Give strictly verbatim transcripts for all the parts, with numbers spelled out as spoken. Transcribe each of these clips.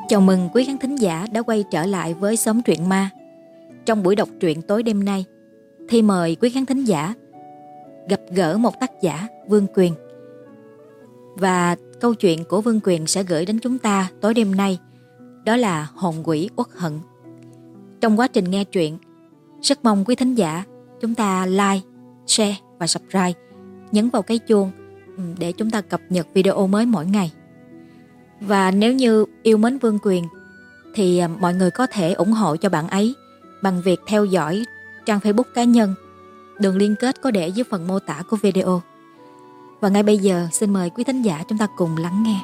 Chào mừng quý khán thính giả đã quay trở lại với Xóm Truyện Ma. Trong buổi đọc truyện tối đêm nay, Thi mời quý khán thính giả gặp gỡ một tác giả Vương Quyền. Và câu chuyện của Vương Quyền sẽ gửi đến chúng ta tối đêm nay, đó là Hồn Quỷ Uất Hận. Trong quá trình nghe truyện, rất mong quý thính giả chúng ta like, share và subscribe, nhấn vào cái chuông để chúng ta cập nhật video mới mỗi ngày. Và nếu như yêu mến Vương Quyền thì mọi người có thể ủng hộ cho bạn ấy bằng việc theo dõi trang Facebook cá nhân. Đường liên kết có để dưới phần mô tả của video. Và ngay bây giờ xin mời quý thính giả chúng ta cùng lắng nghe.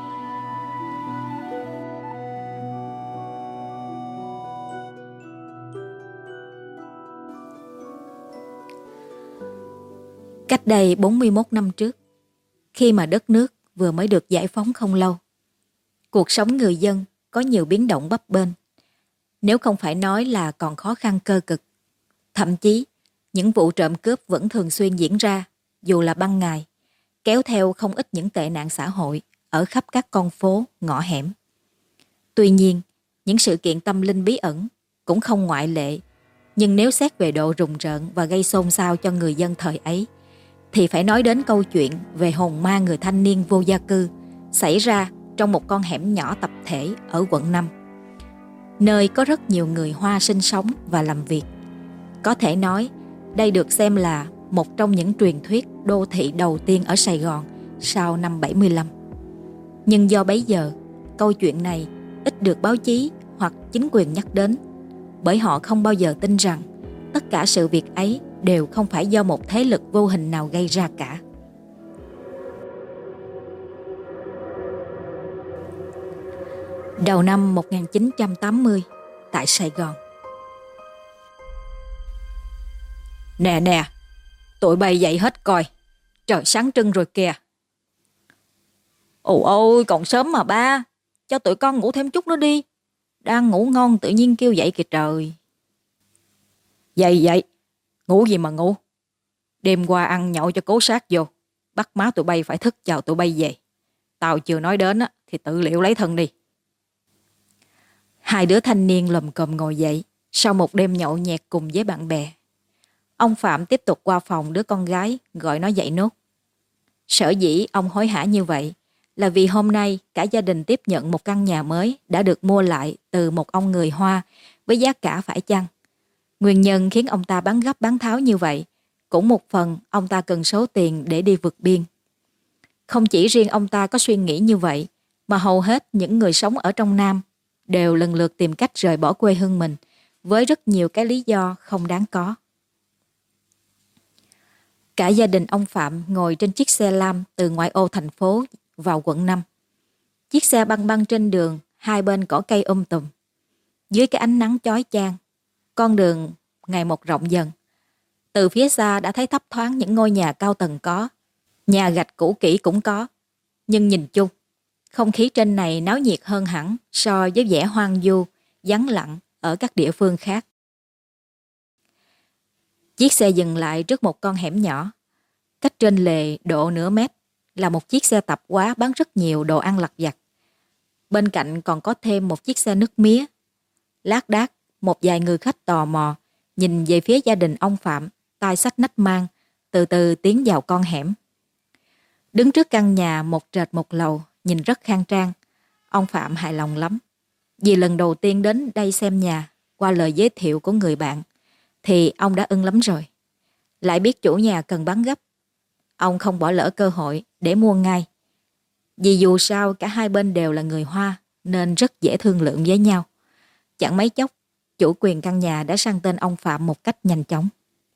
Cách đây bốn mươi mốt năm trước, khi mà đất nước vừa mới được giải phóng không lâu, cuộc sống người dân có nhiều biến động bấp bênh. Nếu không phải nói là còn khó khăn cơ cực. Thậm chí, những vụ trộm cướp vẫn thường xuyên diễn ra, dù là ban ngày, kéo theo không ít những tệ nạn xã hội ở khắp các con phố, ngõ hẻm. Tuy nhiên, những sự kiện tâm linh bí ẩn cũng không ngoại lệ. Nhưng nếu xét về độ rùng rợn và gây xôn xao cho người dân thời ấy, thì phải nói đến câu chuyện về hồn ma người thanh niên vô gia cư xảy ra trong một con hẻm nhỏ tập thể ở quận năm, nơi có rất nhiều người Hoa sinh sống và làm việc. Có thể nói, đây được xem là một trong những truyền thuyết đô thị đầu tiên ở Sài Gòn sau năm bảy mươi lăm. Nhưng do bấy giờ, câu chuyện này ít được báo chí hoặc chính quyền nhắc đến, bởi họ không bao giờ tin rằng tất cả sự việc ấy đều không phải do một thế lực vô hình nào gây ra cả. Đầu năm một nghìn chín trăm tám mươi, tại Sài Gòn. Nè nè, tụi bay dậy hết coi, trời sáng trưng rồi kìa. Ồ ôi, còn sớm mà ba, cho tụi con ngủ thêm chút nữa đi. Đang ngủ ngon tự nhiên kêu dậy kìa trời. Dậy dậy, ngủ gì mà ngủ. Đêm qua ăn nhậu cho cố sát vô, bắt má tụi bay phải thức chào tụi bay về. Tao chưa nói đến á, thì tự liệu lấy thân đi. Hai đứa thanh niên lầm cồm ngồi dậy sau một đêm nhậu nhẹt cùng với bạn bè. Ông Phạm tiếp tục qua phòng đứa con gái gọi nó dậy nốt. Sở dĩ ông hối hả như vậy là vì hôm nay cả gia đình tiếp nhận một căn nhà mới đã được mua lại từ một ông người Hoa với giá cả phải chăng. Nguyên nhân khiến ông ta bán gấp bán tháo như vậy cũng một phần ông ta cần số tiền để đi vượt biên. Không chỉ riêng ông ta có suy nghĩ như vậy, mà hầu hết những người sống ở trong Nam đều lần lượt tìm cách rời bỏ quê hương mình với rất nhiều cái lý do không đáng có. Cả gia đình ông Phạm ngồi trên chiếc xe lam từ ngoại ô thành phố vào quận năm. Chiếc xe băng băng trên đường, hai bên cỏ cây um tùm. Dưới cái ánh nắng chói chang, con đường ngày một rộng dần. Từ phía xa đã thấy thấp thoáng những ngôi nhà cao tầng có, nhà gạch cũ kỹ cũng có. Nhưng nhìn chung, không khí trên này náo nhiệt hơn hẳn so với vẻ hoang vu, vắng lặng ở các địa phương khác. Chiếc xe dừng lại trước một con hẻm nhỏ. Cách trên lề độ nửa mét là một chiếc xe tạp hóa bán rất nhiều đồ ăn lặt vặt. Bên cạnh còn có thêm một chiếc xe nước mía. Lác đác, một vài người khách tò mò nhìn về phía gia đình ông Phạm, tay xách nách mang, từ từ tiến vào con hẻm. Đứng trước căn nhà một trệt một lầu, nhìn rất khang trang. Ông Phạm hài lòng lắm. Vì lần đầu tiên đến đây xem nhà, qua lời giới thiệu của người bạn, thì ông đã ưng lắm rồi. Lại biết chủ nhà cần bán gấp. Ông không bỏ lỡ cơ hội để mua ngay. Vì dù sao cả hai bên đều là người Hoa nên rất dễ thương lượng với nhau. Chẳng mấy chốc, chủ quyền căn nhà đã sang tên ông Phạm một cách nhanh chóng.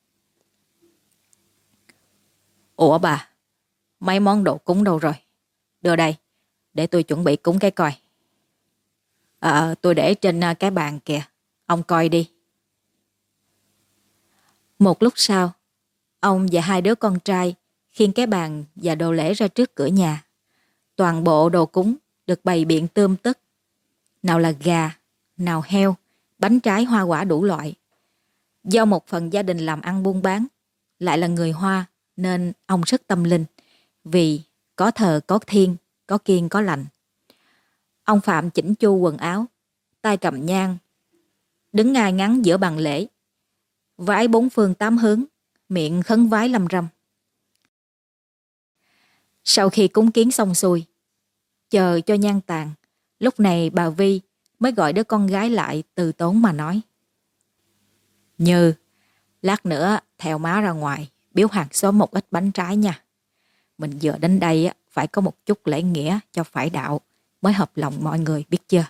Ủa bà, mấy món đồ cúng đâu rồi? Đưa đây, để tôi chuẩn bị cúng cái coi. Ờ, tôi để trên cái bàn kìa, ông coi đi. Một lúc sau, ông và hai đứa con trai khiêng cái bàn và đồ lễ ra trước cửa nhà. Toàn bộ đồ cúng được bày biện tươm tất. Nào là gà, nào heo, bánh trái hoa quả đủ loại. Do một phần gia đình làm ăn buôn bán, lại là người Hoa nên ông rất tâm linh, vì có thờ có thiên, có kiêng có lành. Ông Phạm chỉnh chu quần áo, tay cầm nhang, đứng ngay ngắn giữa bàn lễ, vái bốn phương tám hướng, miệng khấn vái lâm râm. Sau khi cúng kiến xong xuôi, chờ cho nhang tàn, lúc này bà Vi mới gọi đứa con gái lại từ tốn mà nói: Như, lát nữa theo má ra ngoài biếu hàng xóm một ít bánh trái nha. Mình vừa đến đây phải có một chút lễ nghĩa cho phải đạo mới hợp lòng mọi người, biết chưa?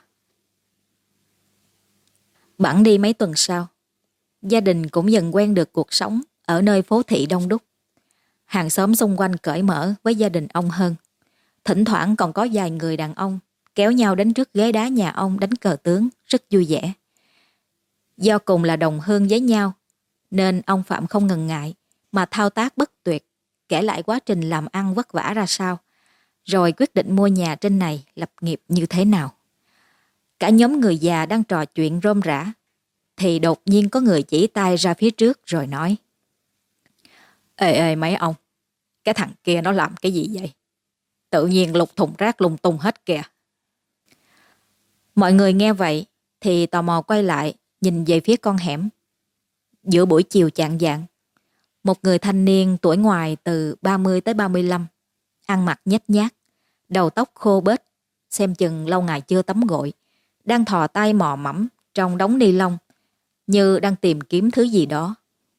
Bẵng đi mấy tuần sau, gia đình cũng dần quen được cuộc sống ở nơi phố thị đông đúc. Hàng xóm xung quanh cởi mở với gia đình ông hơn. Thỉnh thoảng còn có vài người đàn ông kéo nhau đến trước ghế đá nhà ông đánh cờ tướng, rất vui vẻ. Do cùng là đồng hương với nhau, nên ông Phạm không ngần ngại mà thao tác bất tuyệt, kể lại quá trình làm ăn vất vả ra sao, rồi quyết định mua nhà trên này lập nghiệp như thế nào. Cả nhóm người già đang trò chuyện rôm rả, thì đột nhiên có người chỉ tay ra phía trước rồi nói: Ê ê mấy ông, cái thằng kia nó làm cái gì vậy? Tự nhiên lục thùng rác lung tung hết kìa. Mọi người nghe vậy thì tò mò quay lại nhìn về phía con hẻm. Giữa buổi chiều chạng vạng, một người thanh niên tuổi ngoài từ ba mươi tới ba mươi lăm, ăn mặc nhếch nhác, đầu tóc khô bết, xem chừng lâu ngày chưa tắm gội, đang thò tay mò mẫm trong đống ni lông như đang tìm kiếm thứ gì đó.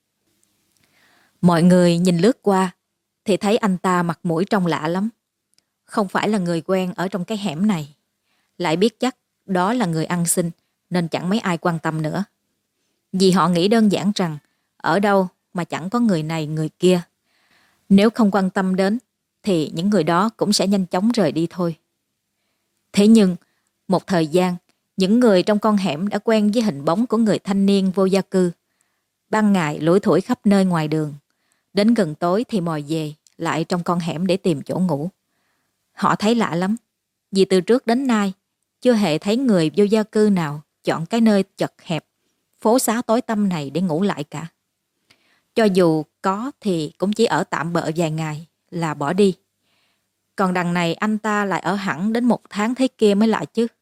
Mọi người nhìn lướt qua thì thấy anh ta mặt mũi trông lạ lắm. Không phải là người quen ở trong cái hẻm này. Lại biết chắc đó là người ăn xin nên chẳng mấy ai quan tâm nữa. Vì họ nghĩ đơn giản rằng ở đâu mà chẳng có người này người kia. Nếu không quan tâm đến thì những người đó cũng sẽ nhanh chóng rời đi thôi. Thế nhưng một thời gian, những người trong con hẻm đã quen với hình bóng của người thanh niên vô gia cư. Ban ngày lủi thủi khắp nơi ngoài đường, đến gần tối thì mò về lại trong con hẻm để tìm chỗ ngủ. Họ thấy lạ lắm, vì từ trước đến nay chưa hề thấy người vô gia cư nào chọn cái nơi chật hẹp, phố xá tối tăm này để ngủ lại cả. Cho dù có thì cũng chỉ ở tạm bợ vài ngày là bỏ đi. Còn đằng này anh ta lại ở hẳn đến một tháng thế kia mới lạ chứ.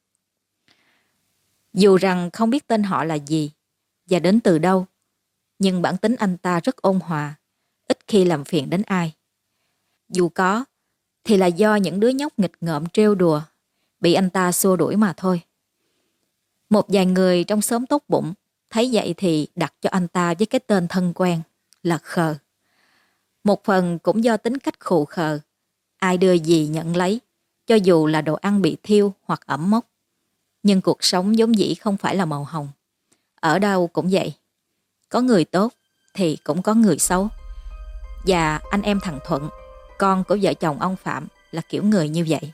Dù rằng không biết tên họ là gì và đến từ đâu, nhưng bản tính anh ta rất ôn hòa, ít khi làm phiền đến ai. Dù có, thì là do những đứa nhóc nghịch ngợm trêu đùa, bị anh ta xua đuổi mà thôi. Một vài người trong xóm tốt bụng thấy vậy thì đặt cho anh ta với cái tên thân quen là Khờ. Một phần cũng do tính cách khù khờ, ai đưa gì nhận lấy, cho dù là đồ ăn bị thiêu hoặc ẩm mốc. Nhưng cuộc sống vốn dĩ không phải là màu hồng. Ở đâu cũng vậy. Có người tốt thì cũng có người xấu. Và anh em thằng Thuận, con của vợ chồng ông Phạm, là kiểu người như vậy.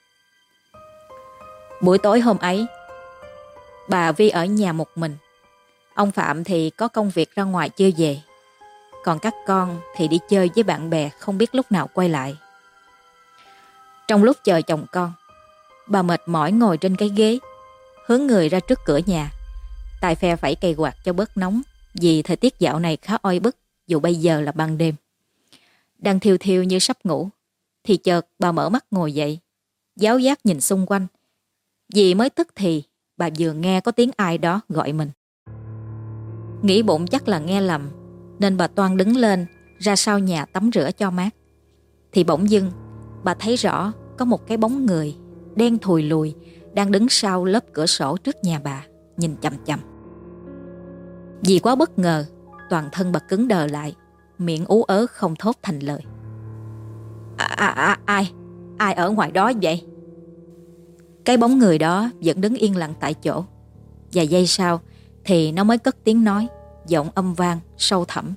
Buổi tối hôm ấy, bà Vi ở nhà một mình. Ông Phạm thì có công việc ra ngoài chưa về. Còn các con thì đi chơi với bạn bè không biết lúc nào quay lại. Trong lúc chờ chồng con, bà mệt mỏi ngồi trên cái ghế, hướng người ra trước cửa nhà, tay phe phẩy cây quạt cho bớt nóng, vì thời tiết dạo này khá oi bức dù bây giờ là ban đêm. Đang thiêu thiêu như sắp ngủ thì chợt bà mở mắt ngồi dậy, giáo giác nhìn xung quanh, vì mới tức thì bà vừa nghe có tiếng ai đó gọi mình. Nghĩ bụng chắc là nghe lầm nên bà toan đứng lên ra sau nhà tắm rửa cho mát. Thì bỗng dưng bà thấy rõ có một cái bóng người đen thùi lùi đang đứng sau lớp cửa sổ trước nhà bà, nhìn chằm chằm. Vì quá bất ngờ, toàn thân bà cứng đờ lại, miệng ú ớ không thốt thành lời. À, à, à, ai? Ai ở ngoài đó vậy? Cái bóng người đó vẫn đứng yên lặng tại chỗ. Vài giây sau thì nó mới cất tiếng nói, giọng âm vang, sâu thẳm.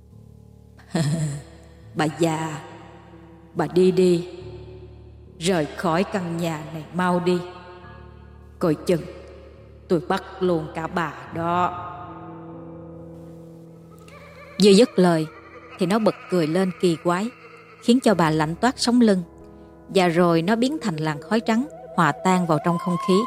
Bà già, bà đi đi. Rời khỏi căn nhà này mau đi. Coi chừng tôi bắt luôn cả bà đó. Vừa dứt lời thì nó bật cười lên kỳ quái, khiến cho bà lạnh toát sống lưng. Và rồi nó biến thành làn khói trắng hòa tan vào trong không khí.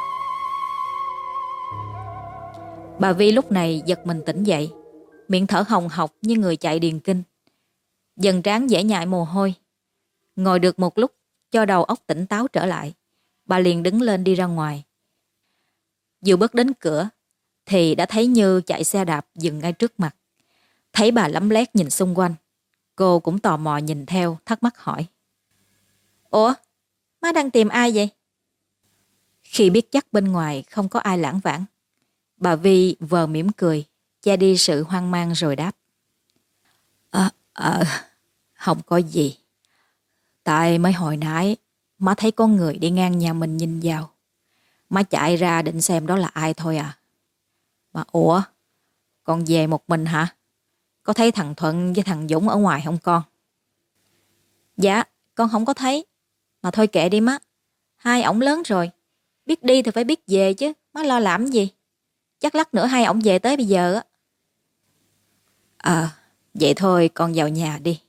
Bà Vi lúc này giật mình tỉnh dậy, miệng thở hồng hộc như người chạy điền kinh. Dần trán dễ nhại mồ hôi. Ngồi được một lúc cho đầu óc tỉnh táo trở lại, bà liền đứng lên đi ra ngoài. Vừa bước đến cửa thì đã thấy Như chạy xe đạp dừng ngay trước mặt. Thấy bà lấm lét nhìn xung quanh, cô cũng tò mò nhìn theo, thắc mắc hỏi: Ủa, má đang tìm ai vậy? Khi biết chắc bên ngoài không có ai lảng vảng, bà Vi vờ mỉm cười, che đi sự hoang mang rồi đáp: Ờ, ờ, không có gì. Tại mới hồi nãy má thấy có người đi ngang nhà mình nhìn vào. Má chạy ra định xem đó là ai thôi à. Mà ủa, con về một mình hả? Có thấy thằng Thuận với thằng Dũng ở ngoài không con? Dạ, con không có thấy. Mà thôi kệ đi má. Hai ổng lớn rồi. Biết đi thì phải biết về chứ. Má lo làm gì? Chắc lát nữa hai ổng về tới bây giờ á. Ờ, vậy thôi con vào nhà đi.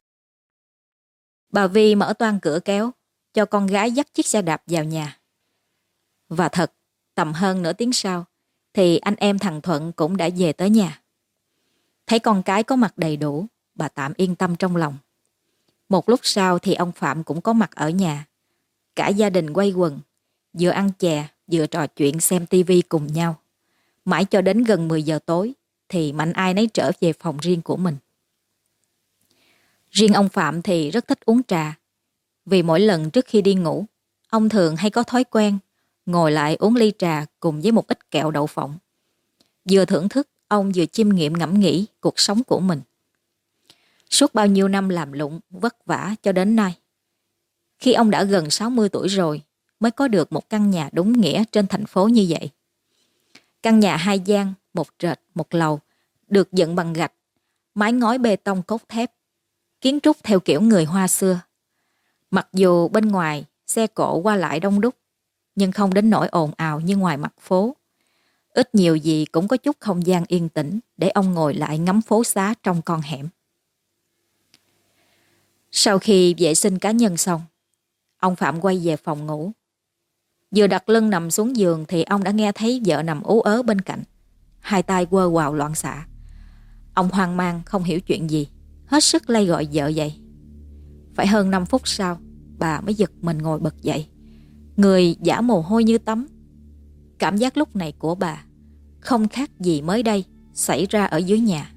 Bà Vi mở toang cửa kéo, cho con gái dắt chiếc xe đạp vào nhà. Và thật, tầm hơn nửa tiếng sau, thì anh em thằng Thuận cũng đã về tới nhà. Thấy con cái có mặt đầy đủ, bà tạm yên tâm trong lòng. Một lúc sau thì ông Phạm cũng có mặt ở nhà. Cả gia đình quây quần, vừa ăn chè, vừa trò chuyện xem tivi cùng nhau. Mãi cho đến gần mười giờ tối, thì mạnh ai nấy trở về phòng riêng của mình. Riêng ông Phạm thì rất thích uống trà. Vì mỗi lần trước khi đi ngủ, ông thường hay có thói quen ngồi lại uống ly trà cùng với một ít kẹo đậu phộng. Vừa thưởng thức, ông vừa chiêm nghiệm ngẫm nghĩ cuộc sống của mình. Suốt bao nhiêu năm làm lụng, vất vả cho đến nay. Khi ông đã gần sáu mươi tuổi rồi, mới có được một căn nhà đúng nghĩa trên thành phố như vậy. Căn nhà hai gian, một trệt, một lầu, được dựng bằng gạch, mái ngói bê tông cốt thép, kiến trúc theo kiểu người Hoa xưa. Mặc dù bên ngoài xe cộ qua lại đông đúc, nhưng không đến nỗi ồn ào như ngoài mặt phố. Ít nhiều gì cũng có chút không gian yên tĩnh để ông ngồi lại ngắm phố xá trong con hẻm. Sau khi vệ sinh cá nhân xong, ông Phạm quay về phòng ngủ. Vừa đặt lưng nằm xuống giường thì ông đã nghe thấy vợ nằm ú ớ bên cạnh, hai tay quơ quào loạn xạ. Ông hoang mang không hiểu chuyện gì, hết sức lay gọi vợ dậy. Phải hơn năm phút sau, bà mới giật mình ngồi bật dậy, người giả mồ hôi như tắm. Cảm giác lúc này của bà không khác gì mới đây xảy ra ở dưới nhà.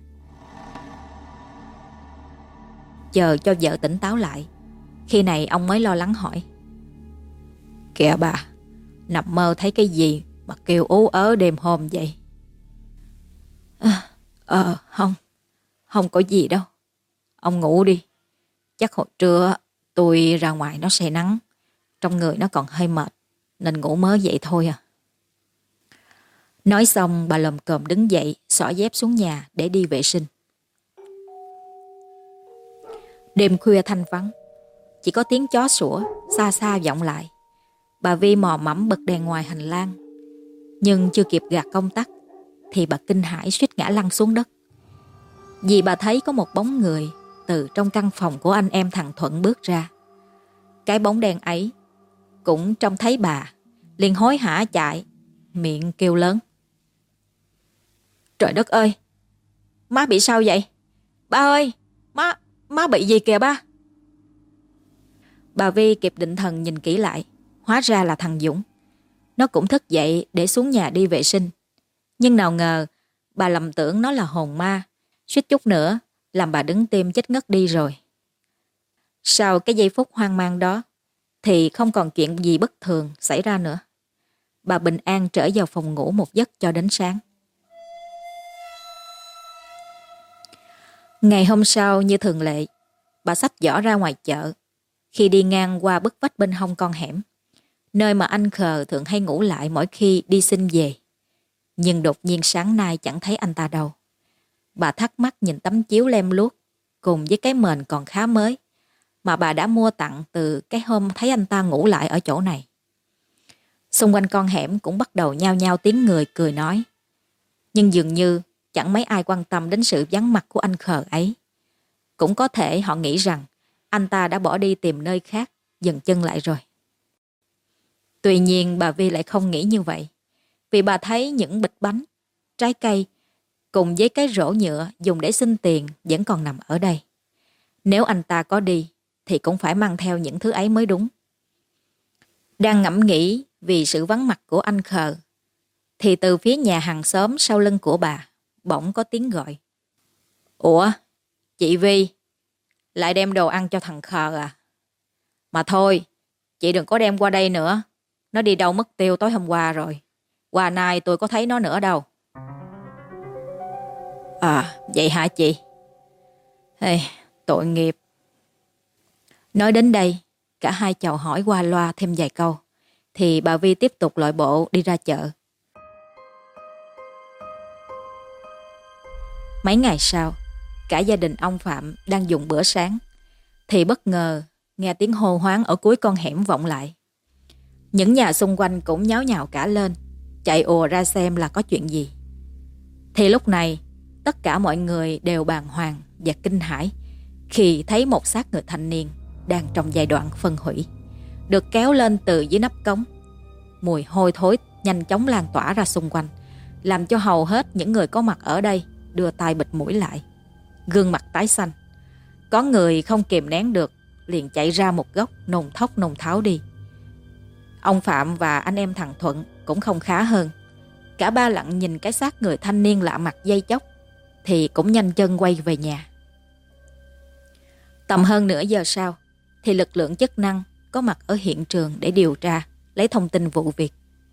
Chờ cho vợ tỉnh táo lại, khi này ông mới lo lắng hỏi: Kìa bà, nằm mơ thấy cái gì mà kêu ú ớ đêm hôm vậy? À, ờ không, không có gì đâu. Ông ngủ đi. Chắc hồi trưa tôi ra ngoài nó say nắng, trong người nó còn hơi mệt, nên ngủ mới vậy thôi à. Nói xong bà lồm cồm đứng dậy, xỏ dép xuống nhà để đi vệ sinh. Đêm khuya thanh vắng, chỉ có tiếng chó sủa xa xa vọng lại. Bà Vi mò mẫm bật đèn ngoài hành lang, nhưng chưa kịp gạt công tắc thì bà kinh hãi suýt ngã lăn xuống đất. Vì bà thấy có một bóng người từ trong căn phòng của anh em thằng Thuận bước ra. Cái bóng đen ấy cũng trông thấy bà, liền hối hả chạy, miệng kêu lớn: Trời đất ơi, má bị sao vậy? Ba ơi, má, má bị gì kìa ba? Bà Vi kịp định thần nhìn kỹ lại, hóa ra là thằng Dũng. Nó cũng thức dậy để xuống nhà đi vệ sinh. Nhưng nào ngờ bà lầm tưởng nó là hồn ma, suýt chút nữa làm bà đứng tim chết ngất đi rồi. Sau cái giây phút hoang mang đó thì không còn chuyện gì bất thường xảy ra nữa. Bà bình an trở vào phòng ngủ một giấc cho đến sáng. Ngày hôm sau như thường lệ, bà xách giỏ ra ngoài chợ. Khi đi ngang qua bức vách bên hông con hẻm, nơi mà anh Khờ thường hay ngủ lại mỗi khi đi xin về. Nhưng đột nhiên sáng nay chẳng thấy anh ta đâu. Bà thắc mắc nhìn tấm chiếu lem luốc cùng với cái mền còn khá mới mà bà đã mua tặng từ cái hôm thấy anh ta ngủ lại ở chỗ này. Xung quanh con hẻm cũng bắt đầu nhao nhao tiếng người cười nói. Nhưng dường như chẳng mấy ai quan tâm đến sự vắng mặt của anh Khờ ấy. Cũng có thể họ nghĩ rằng anh ta đã bỏ đi tìm nơi khác, dừng chân lại rồi. Tuy nhiên bà Vi lại không nghĩ như vậy, vì bà thấy những bịch bánh, trái cây cùng với cái rổ nhựa dùng để xin tiền vẫn còn nằm ở đây. Nếu anh ta có đi thì cũng phải mang theo những thứ ấy mới đúng. Đang ngẫm nghĩ vì sự vắng mặt của anh khờ, thì từ phía nhà hàng xóm sau lưng của bà bỗng có tiếng gọi. Ủa, chị Vi, lại đem đồ ăn cho thằng khờ à? Mà thôi, chị đừng có đem qua đây nữa. Nó đi đâu mất tiêu tối hôm qua rồi. Qua nay tôi có thấy nó nữa đâu. À, vậy hả chị? Ê, tội nghiệp. Nói đến đây, cả hai chào hỏi qua loa thêm vài câu, thì bà Vi tiếp tục lội bộ đi ra chợ. Mấy ngày sau, cả gia đình ông Phạm đang dùng bữa sáng, thì bất ngờ nghe tiếng hô hoán ở cuối con hẻm vọng lại. Những nhà xung quanh cũng nháo nhào cả lên, chạy ùa ra xem là có chuyện gì. Thì lúc này, tất cả mọi người đều bàng hoàng và kinh hãi khi thấy một xác người thanh niên đang trong giai đoạn phân hủy, được kéo lên từ dưới nắp cống. Mùi hôi thối nhanh chóng lan tỏa ra xung quanh, làm cho hầu hết những người có mặt ở đây đưa tay bịt mũi lại, gương mặt tái xanh. Có người không kìm nén được, liền chạy ra một góc nôn thốc nôn tháo đi. Ông Phạm và anh em thằng Thuận cũng không khá hơn. Cả ba lặng nhìn cái xác người thanh niên lạ mặt giây chốc, thì cũng nhanh chân quay về nhà. Tầm hơn nửa giờ sau, thì lực lượng chức năng có mặt ở hiện trường để điều tra, lấy thông tin vụ việc.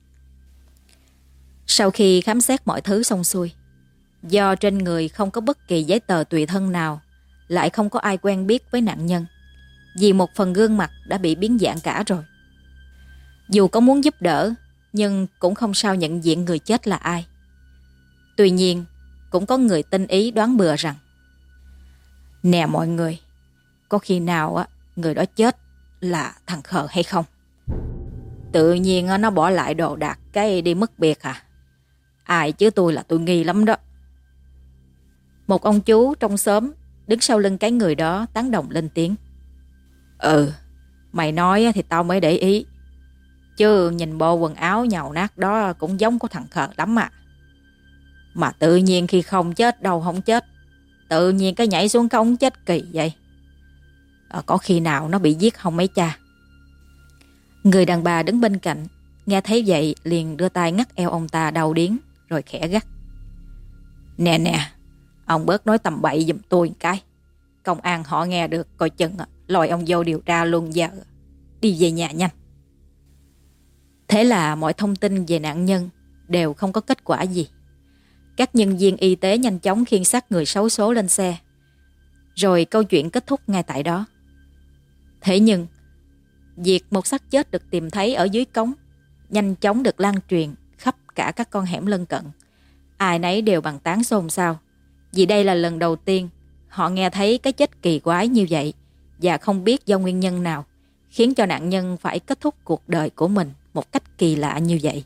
Sau khi khám xét mọi thứ xong xuôi, do trên người không có bất kỳ giấy tờ tùy thân nào, lại không có ai quen biết với nạn nhân, vì một phần gương mặt đã bị biến dạng cả rồi. Dù có muốn giúp đỡ, nhưng cũng không sao nhận diện người chết là ai. Tuy nhiên, cũng có người tinh ý đoán bừa rằng: nè mọi người, có khi nào á người đó chết là thằng khờ hay không? Tự nhiên nó bỏ lại đồ đạc cái đi mất biệt à? Ai chứ tôi là tôi nghi lắm đó. Một ông chú trong xóm đứng sau lưng cái người đó tán đồng lên tiếng. Ừ, mày nói thì tao mới để ý, chứ nhìn bộ quần áo nhàu nát đó cũng giống của thằng khờ lắm à. Mà tự nhiên khi không chết đâu không chết, tự nhiên cái nhảy xuống cống chết kỳ vậy. À, có khi nào nó bị giết không mấy cha? Người đàn bà đứng bên cạnh nghe thấy vậy liền đưa tay ngắt eo ông ta đau điếng, rồi khẽ gắt. Nè nè, ông bớt nói tầm bậy giùm tôi một cái. Công an họ nghe được coi chừng lòi ông vô điều tra luôn giờ. Đi về nhà nhanh. Thế là mọi thông tin về nạn nhân đều không có kết quả gì. Các nhân viên y tế nhanh chóng khiêng xác người xấu số lên xe, rồi câu chuyện kết thúc ngay tại đó. Thế nhưng việc một xác chết được tìm thấy ở dưới cống nhanh chóng được lan truyền khắp cả các con hẻm lân cận. Ai nấy đều bàn tán xôn xao, vì đây là lần đầu tiên họ nghe thấy cái chết kỳ quái như vậy, và không biết do nguyên nhân nào khiến cho nạn nhân phải kết thúc cuộc đời của mình một cách kỳ lạ như vậy.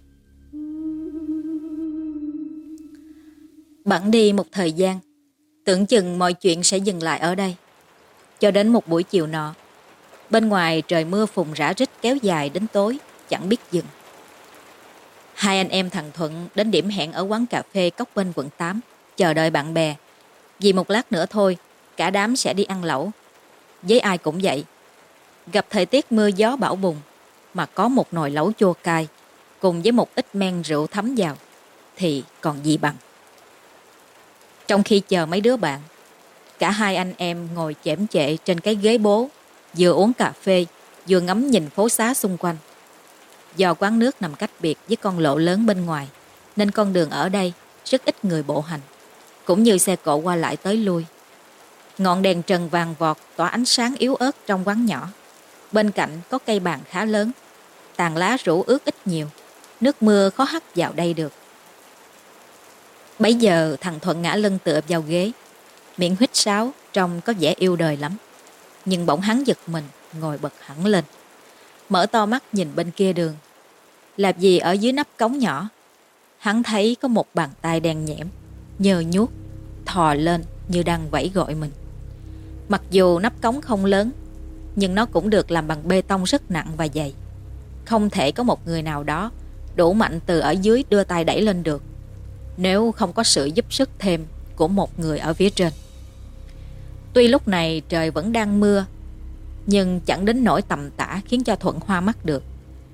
Bẵng đi một thời gian, tưởng chừng mọi chuyện sẽ dừng lại ở đây. Cho đến một buổi chiều nọ, bên ngoài trời mưa phùn rã rít kéo dài đến tối, chẳng biết dừng. Hai anh em thằng Thuận đến điểm hẹn ở quán cà phê Cốc Bên quận tám, chờ đợi bạn bè. Vì một lát nữa thôi, cả đám sẽ đi ăn lẩu. Với ai cũng vậy. Gặp thời tiết mưa gió bão bùng, mà có một nồi lẩu chua cay, cùng với một ít men rượu thấm vào, thì còn gì bằng. Trong khi chờ mấy đứa bạn, cả hai anh em ngồi chễm chệ trên cái ghế bố, vừa uống cà phê, vừa ngắm nhìn phố xá xung quanh. Do quán nước nằm cách biệt với con lộ lớn bên ngoài, nên con đường ở đây rất ít người bộ hành, cũng như xe cộ qua lại tới lui. Ngọn đèn trần vàng vọt tỏa ánh sáng yếu ớt trong quán nhỏ. Bên cạnh có cây bàn khá lớn, tàn lá rủ ướt ít nhiều, nước mưa khó hắt vào đây được. Bấy giờ thằng Thuận ngã lưng tựa vào ghế, miệng huýt sáo trông có vẻ yêu đời lắm. Nhưng bỗng hắn giật mình, ngồi bật hẳn lên, mở to mắt nhìn bên kia đường. Làm gì ở dưới nắp cống nhỏ, hắn thấy có một bàn tay đen nhẽm, nhờ nhuốc, thò lên như đang vẫy gọi mình. Mặc dù nắp cống không lớn, nhưng nó cũng được làm bằng bê tông rất nặng và dày. Không thể có một người nào đó đủ mạnh từ ở dưới đưa tay đẩy lên được, nếu không có sự giúp sức thêm của một người ở phía trên. Tuy lúc này trời vẫn đang mưa, nhưng chẳng đến nỗi tầm tã khiến cho Thuận hoa mắt được.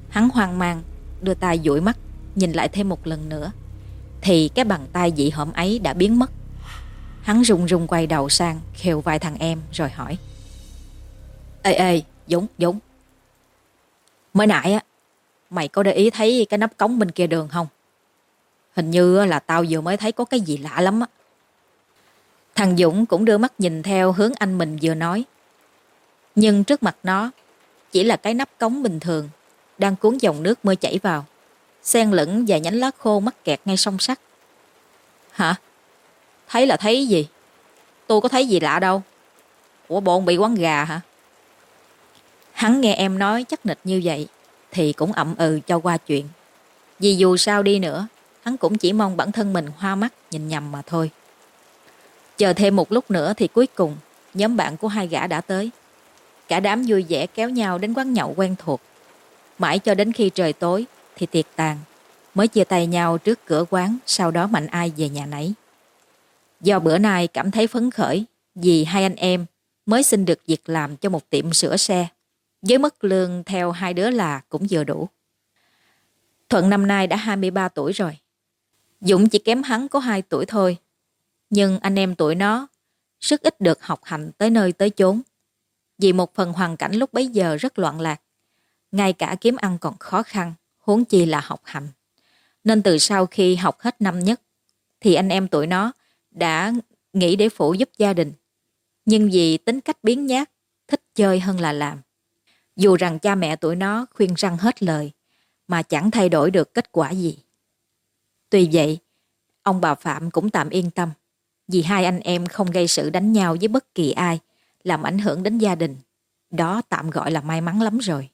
Hắn hoang mang đưa tay dụi mắt nhìn lại thêm một lần nữa, thì cái bàn tay dị hợm ấy đã biến mất. Hắn run run quay đầu sang khều vai thằng em rồi hỏi: Ê ê Dũng Dũng, mới nãy á mày có để ý thấy cái nắp cống bên kia đường không? Hình như là tao vừa mới thấy có cái gì lạ lắm á. Thằng Dũng cũng đưa mắt nhìn theo hướng anh mình vừa nói, nhưng trước mặt nó chỉ là cái nắp cống bình thường đang cuốn dòng nước mưa chảy vào, xen lẫn vài nhánh lá khô mắc kẹt ngay song sắt. Hả? Thấy là thấy gì? Tôi có thấy gì lạ đâu. Ủa bộ ông bị quán gà hả? Hắn nghe em nói chắc nịch như vậy thì cũng ậm ừ cho qua chuyện. Vì dù sao đi nữa, hắn cũng chỉ mong bản thân mình hoa mắt nhìn nhầm mà thôi. Chờ thêm một lúc nữa thì cuối cùng nhóm bạn của hai gã đã tới. Cả đám vui vẻ kéo nhau đến quán nhậu quen thuộc. Mãi cho đến khi trời tối thì tiệc tàn, mới chia tay nhau trước cửa quán, sau đó mạnh ai về nhà nấy. Do bữa nay cảm thấy phấn khởi vì hai anh em mới xin được việc làm cho một tiệm sửa xe, với mức lương theo hai đứa là cũng vừa đủ. Thuận năm nay đã hai mươi ba tuổi rồi. Dũng chỉ kém hắn có hai tuổi thôi. Nhưng anh em tuổi nó rất ít được học hành tới nơi tới chốn. Vì một phần hoàn cảnh lúc bấy giờ rất loạn lạc, ngay cả kiếm ăn còn khó khăn, huống chi là học hành. Nên từ sau khi học hết năm nhất thì anh em tuổi nó đã nghĩ để phụ giúp gia đình. Nhưng vì tính cách biếng nhác, thích chơi hơn là làm. Dù rằng cha mẹ tuổi nó khuyên răn hết lời mà chẳng thay đổi được kết quả gì. Tuy vậy, ông bà Phạm cũng tạm yên tâm, vì hai anh em không gây sự đánh nhau với bất kỳ ai làm ảnh hưởng đến gia đình. Đó tạm gọi là may mắn lắm rồi.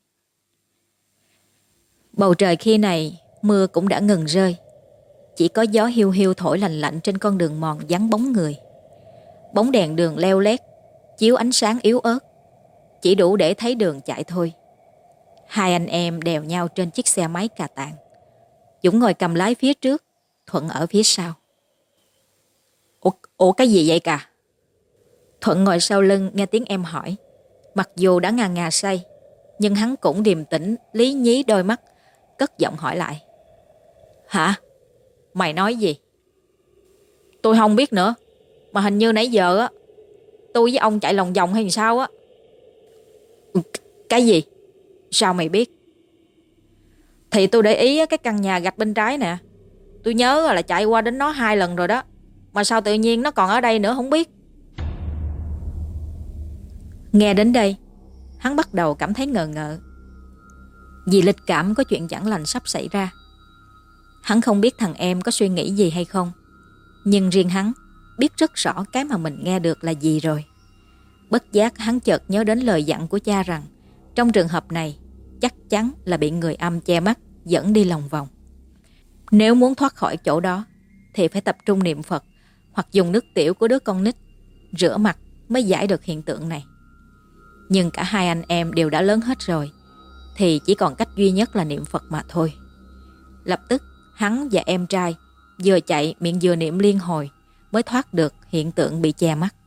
Bầu trời khi này mưa cũng đã ngừng rơi. Chỉ có gió hiu hiu thổi lành lạnh trên con đường mòn vắng bóng người. Bóng đèn đường leo lét chiếu ánh sáng yếu ớt, chỉ đủ để thấy đường chạy thôi. Hai anh em đèo nhau trên chiếc xe máy cà tàng. Dũng ngồi cầm lái phía trước, Thuận ở phía sau. Ủa, ủa cái gì vậy cà? Thuận ngồi sau lưng nghe tiếng em hỏi. Mặc dù đã ngà ngà say, nhưng hắn cũng điềm tĩnh lý nhí đôi mắt, cất giọng hỏi lại. Hả? Mày nói gì? Tôi không biết nữa, mà hình như nãy giờ á tôi với ông chạy lòng vòng hay sao á. Cái gì? Sao mày biết? Thì tôi để ý cái căn nhà gạch bên trái nè. Tôi nhớ là chạy qua đến nó hai lần rồi đó, mà sao tự nhiên nó còn ở đây nữa không biết. Nghe đến đây, hắn bắt đầu cảm thấy ngờ ngợ. Vì lịch cảm có chuyện chẳng lành sắp xảy ra. Hắn không biết thằng em có suy nghĩ gì hay không, nhưng riêng hắn biết rất rõ cái mà mình nghe được là gì rồi. Bất giác hắn chợt nhớ đến lời dặn của cha rằng trong trường hợp này chắc chắn là bị người âm che mắt dẫn đi lòng vòng. Nếu muốn thoát khỏi chỗ đó thì phải tập trung niệm Phật hoặc dùng nước tiểu của đứa con nít rửa mặt mới giải được hiện tượng này. Nhưng cả hai anh em đều đã lớn hết rồi, thì chỉ còn cách duy nhất là niệm Phật mà thôi. Lập tức hắn và em trai vừa chạy miệng vừa niệm liên hồi mới thoát được hiện tượng bị che mắt.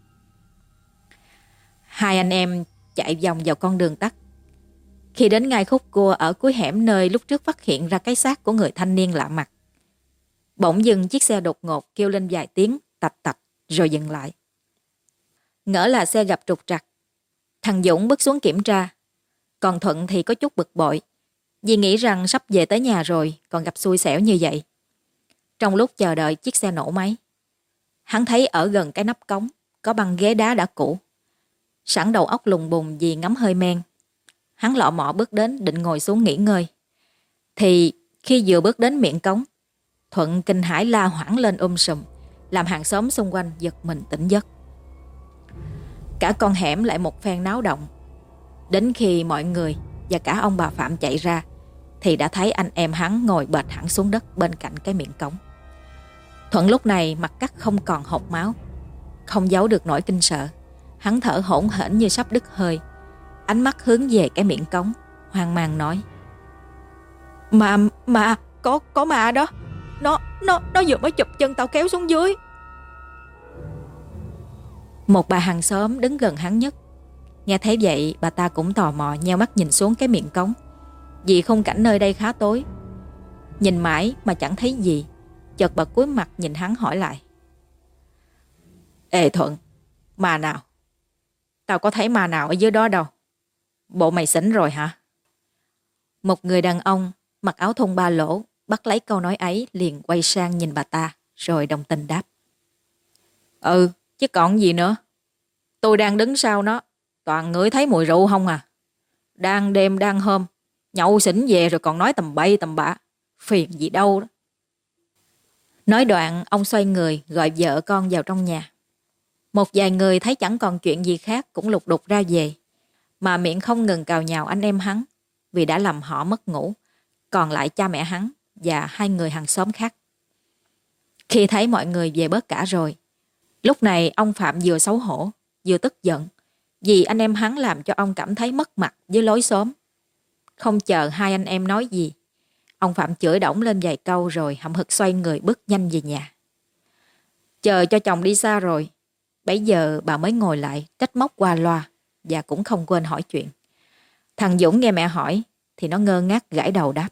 Hai anh em chạy vòng vào con đường tắt. Khi đến ngay khúc cua ở cuối hẻm nơi lúc trước phát hiện ra cái xác của người thanh niên lạ mặt, bỗng dưng chiếc xe đột ngột kêu lên vài tiếng tạch tạch rồi dừng lại. Ngỡ là xe gặp trục trặc, thằng Dũng bước xuống kiểm tra. Còn Thuận thì có chút bực bội, vì nghĩ rằng sắp về tới nhà rồi còn gặp xui xẻo như vậy. Trong lúc chờ đợi chiếc xe nổ máy, hắn thấy ở gần cái nắp cống có băng ghế đá đã cũ. Sẵn đầu óc lùng bùng vì ngấm hơi men, hắn lọ mọ bước đến định ngồi xuống nghỉ ngơi. Thì khi vừa bước đến miệng cống, Thuận kinh hãi la hoảng lên um sùm, làm hàng xóm xung quanh giật mình tỉnh giấc. Cả con hẻm lại một phen náo động. Đến khi mọi người và cả ông bà Phạm chạy ra thì đã thấy anh em hắn ngồi bệt hẳn xuống đất bên cạnh cái miệng cống. Thuận lúc này mặt cắt không còn hột máu, không giấu được nỗi kinh sợ. Hắn thở hổn hển như sắp đứt hơi, ánh mắt hướng về cái miệng cống, hoang mang nói: Mà, mà, có, có ma đó. Nó, nó, nó vừa mới chụp chân tao kéo xuống dưới. Một bà hàng xóm đứng gần hắn nhất nghe thấy vậy, bà ta cũng tò mò nheo mắt nhìn xuống cái miệng cống. vì khung cảnh nơi đây khá tối. Nhìn mãi mà chẳng thấy gì, chợt bà cúi mặt nhìn hắn hỏi lại. Ê Thuận, ma nào? Tao có thấy ma nào ở dưới đó đâu. Bộ mày xỉn rồi hả? Một người đàn ông mặc áo thun ba lỗ bắt lấy câu nói ấy, liền quay sang nhìn bà ta rồi đồng tình đáp. Ừ, chứ còn gì nữa. Tôi đang đứng sau nó, toàn ngửi thấy mùi rượu không à. Đang đêm đang hôm, nhậu xỉn về rồi còn nói tầm bậy tầm bạ, phiền gì đâu đó. Nói đoạn ông xoay người gọi vợ con vào trong nhà. Một vài người thấy chẳng còn chuyện gì khác cũng lục đục ra về, mà miệng không ngừng cào nhào anh em hắn vì đã làm họ mất ngủ, còn lại cha mẹ hắn và hai người hàng xóm khác. Khi thấy mọi người về bớt cả rồi, lúc này ông Phạm vừa xấu hổ vừa tức giận vì anh em hắn làm cho ông cảm thấy mất mặt với lối xóm. Không chờ hai anh em nói gì, ông Phạm chửi đổng lên vài câu rồi hậm hực xoay người bước nhanh về nhà. Chờ cho chồng đi xa rồi, bấy giờ bà mới ngồi lại trách móc qua loa và cũng không quên hỏi chuyện. Thằng Dũng nghe mẹ hỏi thì nó ngơ ngác gãi đầu đáp.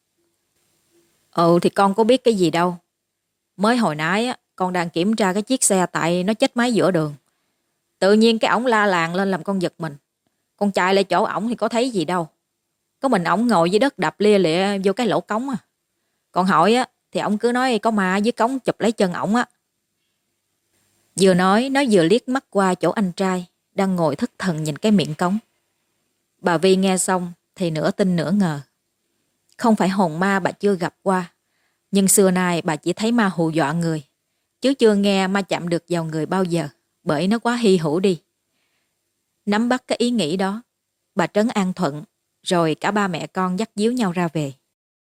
Ừ thì con có biết cái gì đâu. Mới hồi nãy á, con đang kiểm tra cái chiếc xe tại nó chết máy giữa đường. Tự nhiên cái ổng la làng lên làm con giật mình. Con chạy lại chỗ ổng thì có thấy gì đâu. Có mình ổng ngồi dưới đất đập lia lịa vô cái lỗ cống à. Còn hỏi á thì ổng cứ nói có ma dưới cống chụp lấy chân ổng á. Vừa nói nó vừa liếc mắt qua chỗ anh trai đang ngồi thất thần nhìn cái miệng cống. Bà Vi nghe xong thì nửa tin nửa ngờ. Không phải hồn ma bà chưa gặp qua, nhưng xưa nay bà chỉ thấy ma hù dọa người, chứ chưa nghe ma chạm được vào người bao giờ, bởi nó quá hy hữu đi. Nắm bắt cái ý nghĩ đó, bà trấn an Thuận, rồi cả ba mẹ con dắt díu nhau ra về.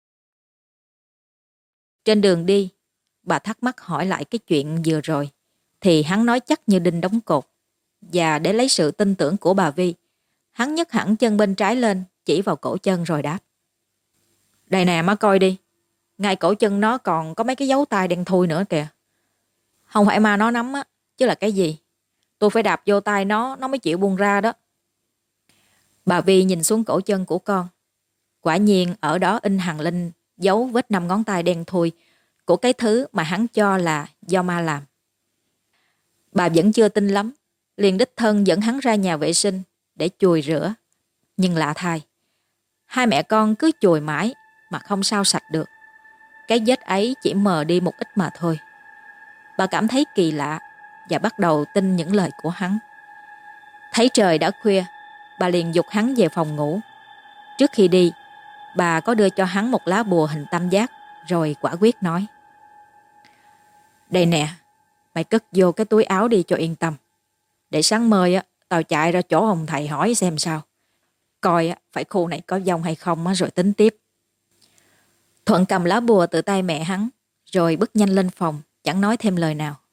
Trên đường đi, bà thắc mắc hỏi lại cái chuyện vừa rồi, thì hắn nói chắc như đinh đóng cột. Và để lấy sự tin tưởng của bà Vi, hắn nhấc hẳn chân bên trái lên, chỉ vào cổ chân rồi đáp. Đây nè má coi đi, ngay cổ chân nó còn có mấy cái dấu tay đen thui nữa kìa. Không phải ma nó nắm á, chứ là cái gì? Tôi phải đạp vô tay nó, nó mới chịu buông ra đó. Bà Vi nhìn xuống cổ chân của con. Quả nhiên ở đó in hằn lên dấu vết năm ngón tay đen thui của cái thứ mà hắn cho là do ma làm. Bà vẫn chưa tin lắm, liền đích thân dẫn hắn ra nhà vệ sinh để chùi rửa. Nhưng lạ thay, hai mẹ con cứ chùi mãi mà không sao sạch được. Cái vết ấy chỉ mờ đi một ít mà thôi. Bà cảm thấy kỳ lạ và bắt đầu tin những lời của hắn. Thấy trời đã khuya, bà liền giục hắn về phòng ngủ. Trước khi đi, bà có đưa cho hắn một lá bùa hình tam giác, rồi quả quyết nói. Đây nè, mày cất vô cái túi áo đi cho yên tâm. Để sáng mơi á, tao chạy ra chỗ ông thầy hỏi xem sao. Coi á, phải khu này có vong hay không á, rồi tính tiếp. Thuận cầm lá bùa từ tay mẹ hắn, rồi bước nhanh lên phòng, chẳng nói thêm lời nào.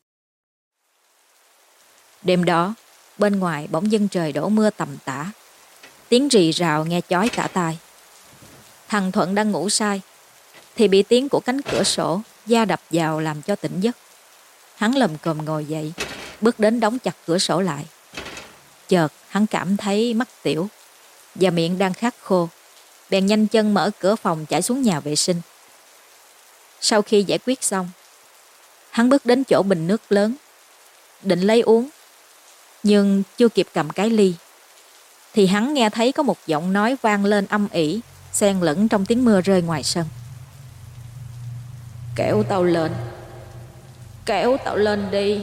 Đêm đó, bên ngoài bỗng dưng trời đổ mưa tầm tã. Tiếng rì rào nghe chói cả tai. Thằng Thuận đang ngủ say, thì bị tiếng của cánh cửa sổ da đập vào làm cho tỉnh giấc. Hắn lầm cồm ngồi dậy, bước đến đóng chặt cửa sổ lại. Chợt hắn cảm thấy mắt tiểu và miệng đang khát khô, bèn nhanh chân mở cửa phòng chạy xuống nhà vệ sinh. Sau khi giải quyết xong, hắn bước đến chỗ bình nước lớn, định lấy uống, nhưng chưa kịp cầm cái ly, thì hắn nghe thấy có một giọng nói vang lên âm ỉ, xen lẫn trong tiếng mưa rơi ngoài sân. Kéo tao lên, kéo tao lên đi.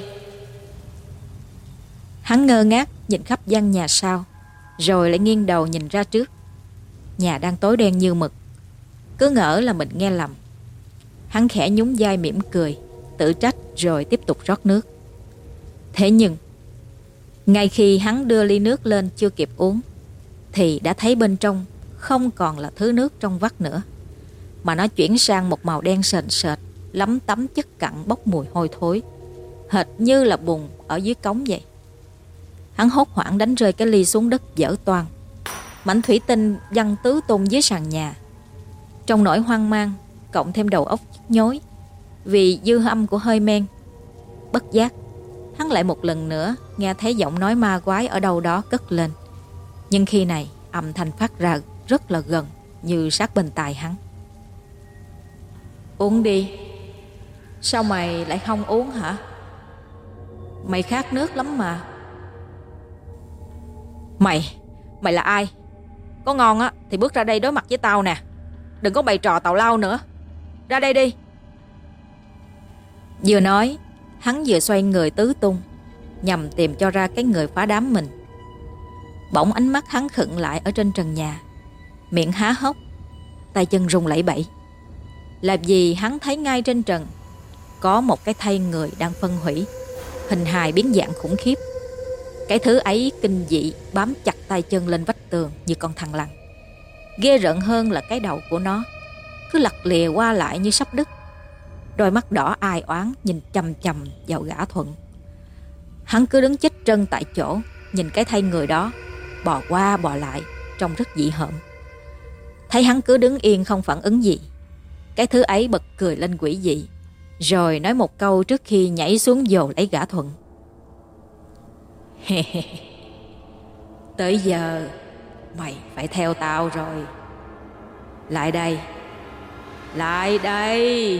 Hắn ngơ ngác nhìn khắp gian nhà sau, rồi lại nghiêng đầu nhìn ra trước. Nhà đang tối đen như mực, cứ ngỡ là mình nghe lầm. Hắn khẽ nhún vai mỉm cười, tự trách rồi tiếp tục rót nước. Thế nhưng, ngay khi hắn đưa ly nước lên chưa kịp uống, thì đã thấy bên trong không còn là thứ nước trong vắt nữa, mà nó chuyển sang một màu đen sền sệt, lấm tấm chất cặn bốc mùi hôi thối, hệt như là bùn ở dưới cống vậy. Hắn hốt hoảng đánh rơi cái ly xuống đất vỡ toang. Mảnh thủy tinh văng tứ tung dưới sàn nhà. Trong nỗi hoang mang, cộng thêm đầu óc nhức nhối vì dư âm của hơi men, bất giác hắn lại một lần nữa nghe thấy giọng nói ma quái ở đâu đó cất lên. Nhưng khi này âm thanh phát ra rất là gần như sát bên tai hắn. Uống đi. Sao mày lại không uống hả? Mày khát nước lắm mà. Mày, mày là ai? Có ngon á thì bước ra đây đối mặt với tao nè. Đừng có bày trò tào lao nữa. Ra đây đi. Vừa nói, hắn vừa xoay người tứ tung, nhằm tìm cho ra cái người phá đám mình. Bỗng ánh mắt hắn khựng lại ở trên trần nhà, miệng há hốc, tay chân run lẩy bẩy. Làm gì hắn thấy ngay trên trần có một cái thây người đang phân hủy, hình hài biến dạng khủng khiếp. Cái thứ ấy kinh dị bám chặt tay chân lên vách tường như con thằn lằn. Ghê rợn hơn là cái đầu của nó cứ lặt lìa qua lại như sắp đứt. Đôi mắt đỏ ai oán nhìn chằm chằm vào Gã Thuận. Hắn cứ đứng chết trân tại chỗ, nhìn cái thây người đó bò qua bò lại, trông rất dị hợm. Thấy hắn cứ đứng yên không phản ứng gì, cái thứ ấy bật cười lên quỷ dị, rồi nói một câu trước khi nhảy xuống vồ lấy Gã Thuận. Tới giờ mày phải theo tao rồi. Lại đây, lại đây.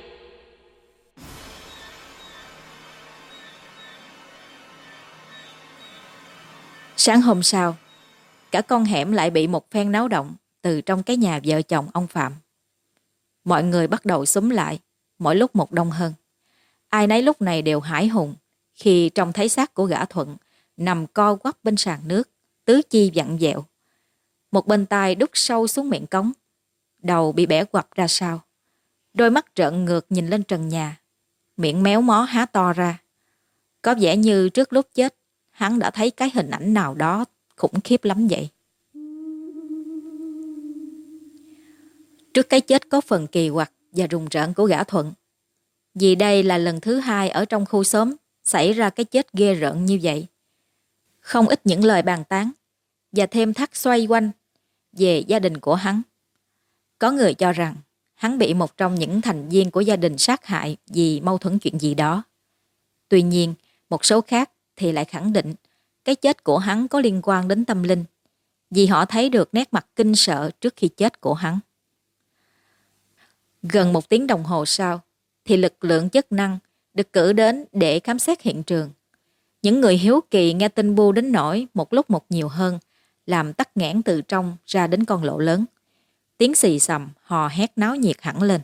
Sáng hôm sau, cả con hẻm lại bị một phen náo động từ trong cái nhà vợ chồng ông Phạm. Mọi người bắt đầu xúm lại, mỗi lúc một đông hơn. Ai nấy lúc này đều hãi hùng khi trông thấy xác của Gã Thuận nằm co quắp bên sàn nước, tứ chi vặn vẹo. Một bên tai đút sâu xuống miệng cống, đầu bị bẻ quặp ra sau. Đôi mắt trợn ngược nhìn lên trần nhà, miệng méo mó há to ra. Có vẻ như trước lúc chết, hắn đã thấy cái hình ảnh nào đó khủng khiếp lắm vậy. Trước cái chết có phần kỳ quặc và rùng rợn của Gã Thuận, vì đây là lần thứ hai ở trong khu xóm xảy ra cái chết ghê rợn như vậy. Không ít những lời bàn tán và thêm thắt xoay quanh về gia đình của hắn. Có người cho rằng hắn bị một trong những thành viên của gia đình sát hại vì mâu thuẫn chuyện gì đó. Tuy nhiên, một số khác thì lại khẳng định cái chết của hắn có liên quan đến tâm linh, vì họ thấy được nét mặt kinh sợ trước khi chết của hắn. Gần một tiếng đồng hồ sau, thì lực lượng chức năng được cử đến để khám xét hiện trường. Những người hiếu kỳ nghe tin bu đến nỗi một lúc một nhiều hơn, làm tắc nghẽn từ trong ra đến con lỗ lớn. Tiếng xì xầm, hò hét náo nhiệt hẳn lên.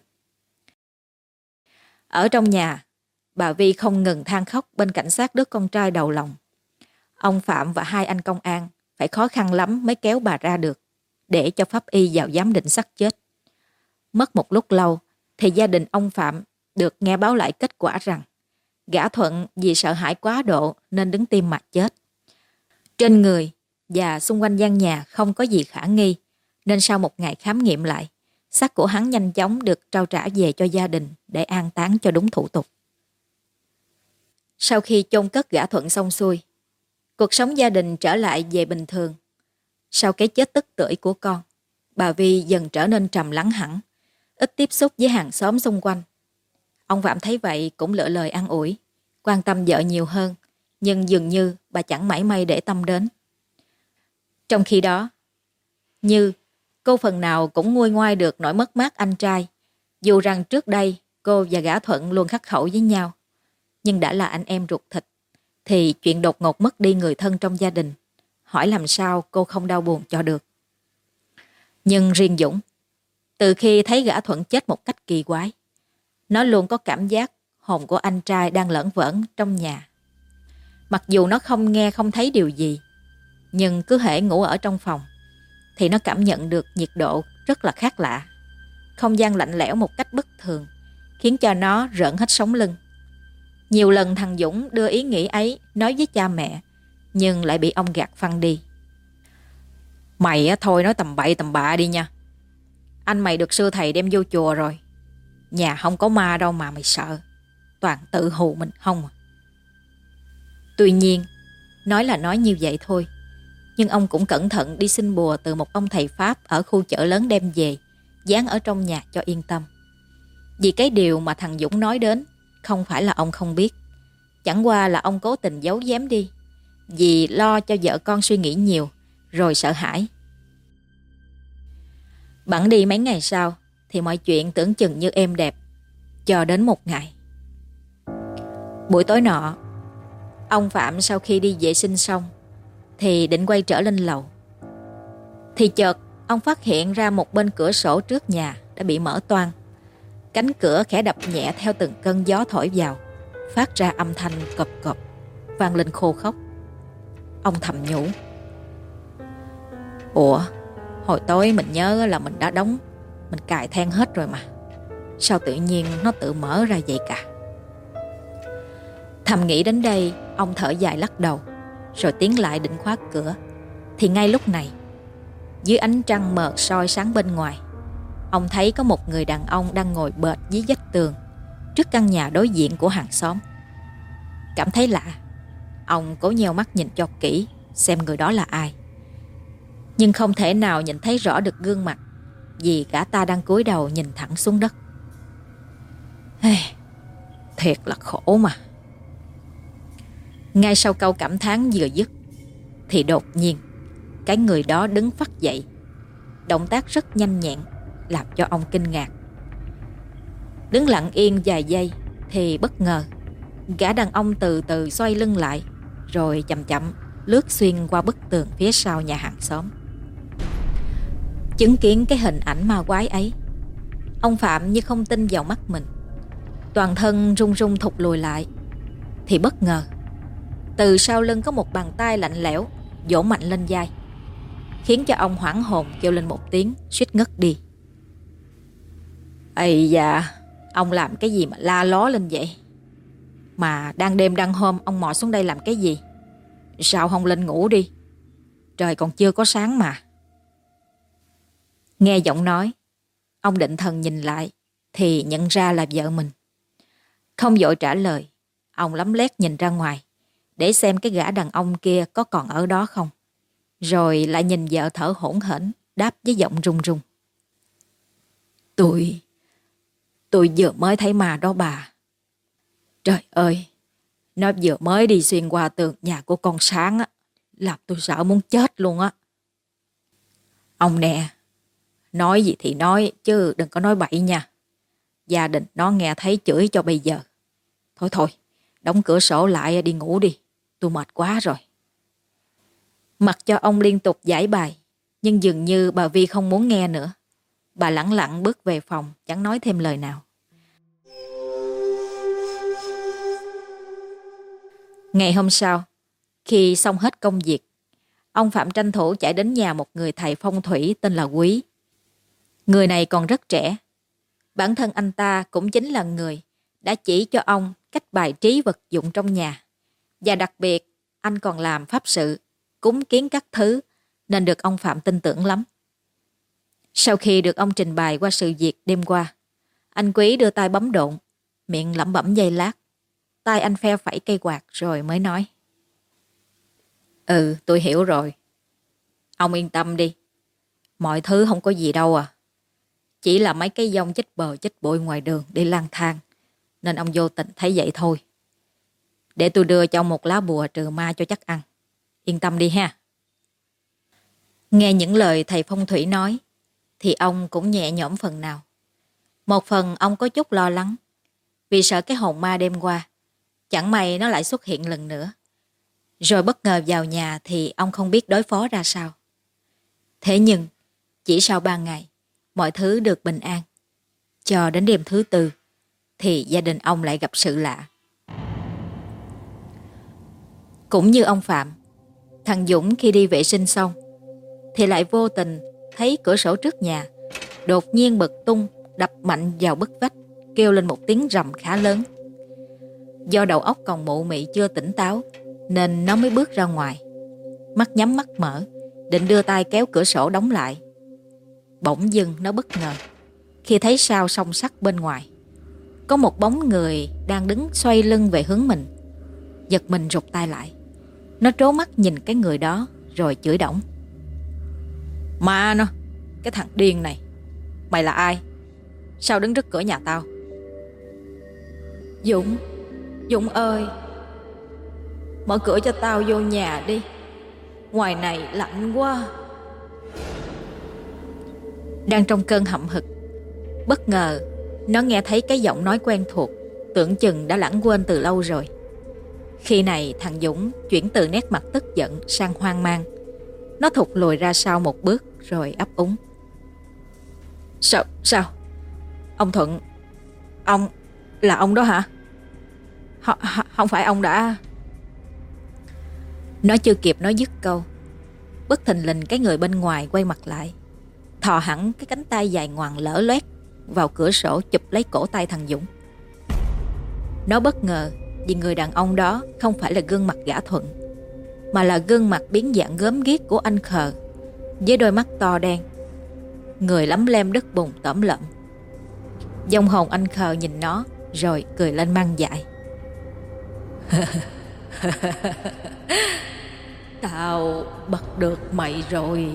Ở trong nhà, bà Vi không ngừng than khóc bên cạnh xác đứa con trai đầu lòng. Ông Phạm và hai anh công an phải khó khăn lắm mới kéo bà ra được, để cho pháp y vào giám định xác chết. Mất một lúc lâu, thì gia đình ông Phạm được nghe báo lại kết quả rằng Gã Thuận vì sợ hãi quá độ nên đứng tim mà chết. Trên người và xung quanh gian nhà không có gì khả nghi, nên sau một ngày khám nghiệm lại, xác của hắn nhanh chóng được trao trả về cho gia đình để an táng cho đúng thủ tục. Sau khi chôn cất Gã Thuận xong xuôi, cuộc sống gia đình trở lại về bình thường. Sau cái chết tức tưởi của con, bà Vi dần trở nên trầm lắng hẳn, ít tiếp xúc với hàng xóm xung quanh. Ông Phạm thấy vậy cũng lựa lời an ủi, quan tâm vợ nhiều hơn, nhưng dường như bà chẳng mảy may để tâm đến. Trong khi đó, Như, cô phần nào cũng nguôi ngoai được nỗi mất mát anh trai, dù rằng trước đây cô và Gã Thuận luôn khắc khẩu với nhau. Nhưng đã là anh em ruột thịt, thì chuyện đột ngột mất đi người thân trong gia đình, hỏi làm sao cô không đau buồn cho được. Nhưng riêng Dũng, từ khi thấy Gã Thuận chết một cách kỳ quái, nó luôn có cảm giác hồn của anh trai đang lởn vởn trong nhà. Mặc dù nó không nghe không thấy điều gì, nhưng cứ hễ ngủ ở trong phòng thì nó cảm nhận được nhiệt độ rất là khác lạ. Không gian lạnh lẽo một cách bất thường khiến cho nó rợn hết sống lưng. Nhiều lần thằng Dũng đưa ý nghĩ ấy nói với cha mẹ, nhưng lại bị ông gạt phăng đi. Mày thôi nói tầm bậy tầm bạ đi nha. Anh mày được sư thầy đem vô chùa rồi. Nhà không có ma đâu mà mày sợ. Toàn tự hù mình không à. Tuy nhiên, nói là nói như vậy thôi, nhưng ông cũng cẩn thận đi xin bùa từ một ông thầy Pháp ở khu chợ lớn đem về, dán ở trong nhà cho yên tâm. Vì cái điều mà thằng Dũng nói đến không phải là ông không biết, chẳng qua là ông cố tình giấu giếm đi, vì lo cho vợ con suy nghĩ nhiều rồi sợ hãi. Bẵng đi mấy ngày sau thì mọi chuyện tưởng chừng như êm đẹp, cho đến một ngày. Buổi tối nọ, ông Phạm sau khi đi vệ sinh xong thì định quay trở lên lầu. Thì chợt ông phát hiện ra một bên cửa sổ trước nhà đã bị mở toang. Cánh cửa khẽ đập nhẹ theo từng cơn gió thổi vào, phát ra âm thanh cộp cộp, vang lên khô khốc. Ông thầm nhủ: Ủa, hồi tối mình nhớ là mình đã đóng, mình cài then hết rồi mà, sao tự nhiên nó tự mở ra vậy cả? Thầm nghĩ đến đây, ông thở dài lắc đầu, rồi tiến lại định khóa cửa. Thì ngay lúc này, dưới ánh trăng mờ soi sáng bên ngoài, ông thấy có một người đàn ông đang ngồi bệt dưới vách tường trước căn nhà đối diện của hàng xóm. Cảm thấy lạ, ông cố nheo mắt nhìn cho kỹ xem người đó là ai, nhưng không thể nào nhìn thấy rõ được gương mặt, vì gã ta đang cúi đầu nhìn thẳng xuống đất. Hey, thiệt là khổ mà. Ngay sau câu cảm thán vừa dứt thì đột nhiên cái người đó đứng phắt dậy, động tác rất nhanh nhẹn, làm cho ông kinh ngạc. Đứng lặng yên vài giây thì bất ngờ gã đàn ông từ từ xoay lưng lại, rồi chậm chậm lướt xuyên qua bức tường phía sau nhà hàng xóm. Chứng kiến cái hình ảnh ma quái ấy, ông Phạm như không tin vào mắt mình, toàn thân run run thụt lùi lại. Thì bất ngờ từ sau lưng có một bàn tay lạnh lẽo vỗ mạnh lên vai, khiến cho ông hoảng hồn kêu lên một tiếng, suýt ngất đi. Ây da, ông làm cái gì mà la ló lên vậy? Mà đang đêm đang hôm ông mò xuống đây làm cái gì? Sao không lên ngủ đi? Trời còn chưa có sáng mà. Nghe giọng nói, ông định thần nhìn lại thì nhận ra là vợ mình. Không vội trả lời, ông lấm lét nhìn ra ngoài để xem cái gã đàn ông kia có còn ở đó không. Rồi lại nhìn vợ thở hổn hển, đáp với giọng run run: Tôi, tôi vừa mới thấy ma đó bà. Trời ơi, nó vừa mới đi xuyên qua tường nhà của con Sáng á, làm tôi sợ muốn chết luôn á. Ông nè, nói gì thì nói chứ đừng có nói bậy nha. Gia đình nó nghe thấy chửi cho bây giờ. Thôi thôi, đóng cửa sổ lại đi ngủ đi, tôi mệt quá rồi. Mặc cho ông liên tục giải bài, nhưng dường như bà Vi không muốn nghe nữa. Bà lẳng lặng bước về phòng, chẳng nói thêm lời nào. Ngày hôm sau, khi xong hết công việc, ông Phạm tranh thủ chạy đến nhà một người thầy phong thủy tên là Quý. Người này còn rất trẻ. Bản thân anh ta cũng chính là người đã chỉ cho ông cách bài trí vật dụng trong nhà. Và đặc biệt, anh còn làm pháp sự, cúng kiến các thứ, nên được ông Phạm tin tưởng lắm. Sau khi được ông trình bày qua sự việc đêm qua, anh Quý đưa tay bấm độn, miệng lẩm bẩm giây lát. Tay anh phe phẩy cây quạt rồi mới nói: Ừ, tôi hiểu rồi. Ông yên tâm đi. Mọi thứ không có gì đâu à. Chỉ là mấy cái dông chích bờ chích bụi ngoài đường đi lang thang, nên ông vô tình thấy vậy thôi. Để tôi đưa cho ông một lá bùa trừ ma cho chắc ăn. Yên tâm đi ha. Nghe những lời thầy phong thủy nói thì ông cũng nhẹ nhõm phần nào. Một phần ông có chút lo lắng, vì sợ cái hồn ma đêm qua chẳng may nó lại xuất hiện lần nữa, rồi bất ngờ vào nhà thì ông không biết đối phó ra sao. Thế nhưng chỉ sau ba ngày, mọi thứ được bình an. Cho đến đêm thứ tư thì gia đình ông lại gặp sự lạ. Cũng như ông Phạm, thằng Dũng khi đi vệ sinh xong thì lại vô tình thấy cửa sổ trước nhà đột nhiên bật tung, đập mạnh vào bức vách, kêu lên một tiếng rầm khá lớn. Do đầu óc còn mụ mị chưa tỉnh táo nên nó mới bước ra ngoài, mắt nhắm mắt mở, định đưa tay kéo cửa sổ đóng lại. Bỗng dưng nó bất ngờ khi thấy sau song sắt bên ngoài có một bóng người đang đứng xoay lưng về hướng mình. Giật mình rụt tay lại, nó trố mắt nhìn cái người đó rồi chửi đổng: Ma nó, cái thằng điên này, mày là ai? Sao đứng trước cửa nhà tao? Dũng, Dũng ơi, mở cửa cho tao vô nhà đi, ngoài này lạnh quá. Đang trong cơn hậm hực, bất ngờ nó nghe thấy cái giọng nói quen thuộc, tưởng chừng đã lãng quên từ lâu rồi. Khi này thằng Dũng chuyển từ nét mặt tức giận sang hoang mang. Nó thụt lùi ra sau một bước rồi ấp úng. Sao, sao? Ông Thuận, ông, là ông đó hả? H- h- không phải ông đã... Nó chưa kịp nói dứt câu, bất thình lình cái người bên ngoài quay mặt lại, thò hẳn cái cánh tay dài ngoằng lở loét vào cửa sổ chụp lấy cổ tay thằng Dũng. Nó bất ngờ vì người đàn ông đó không phải là gương mặt gã Thuận, mà là gương mặt biến dạng gớm ghiếc của anh Khờ, với đôi mắt to đen, người lấm lem đất bùn tởm lợm. Vong hồn anh Khờ nhìn nó rồi cười lên man dại. Tao bắt được mày rồi.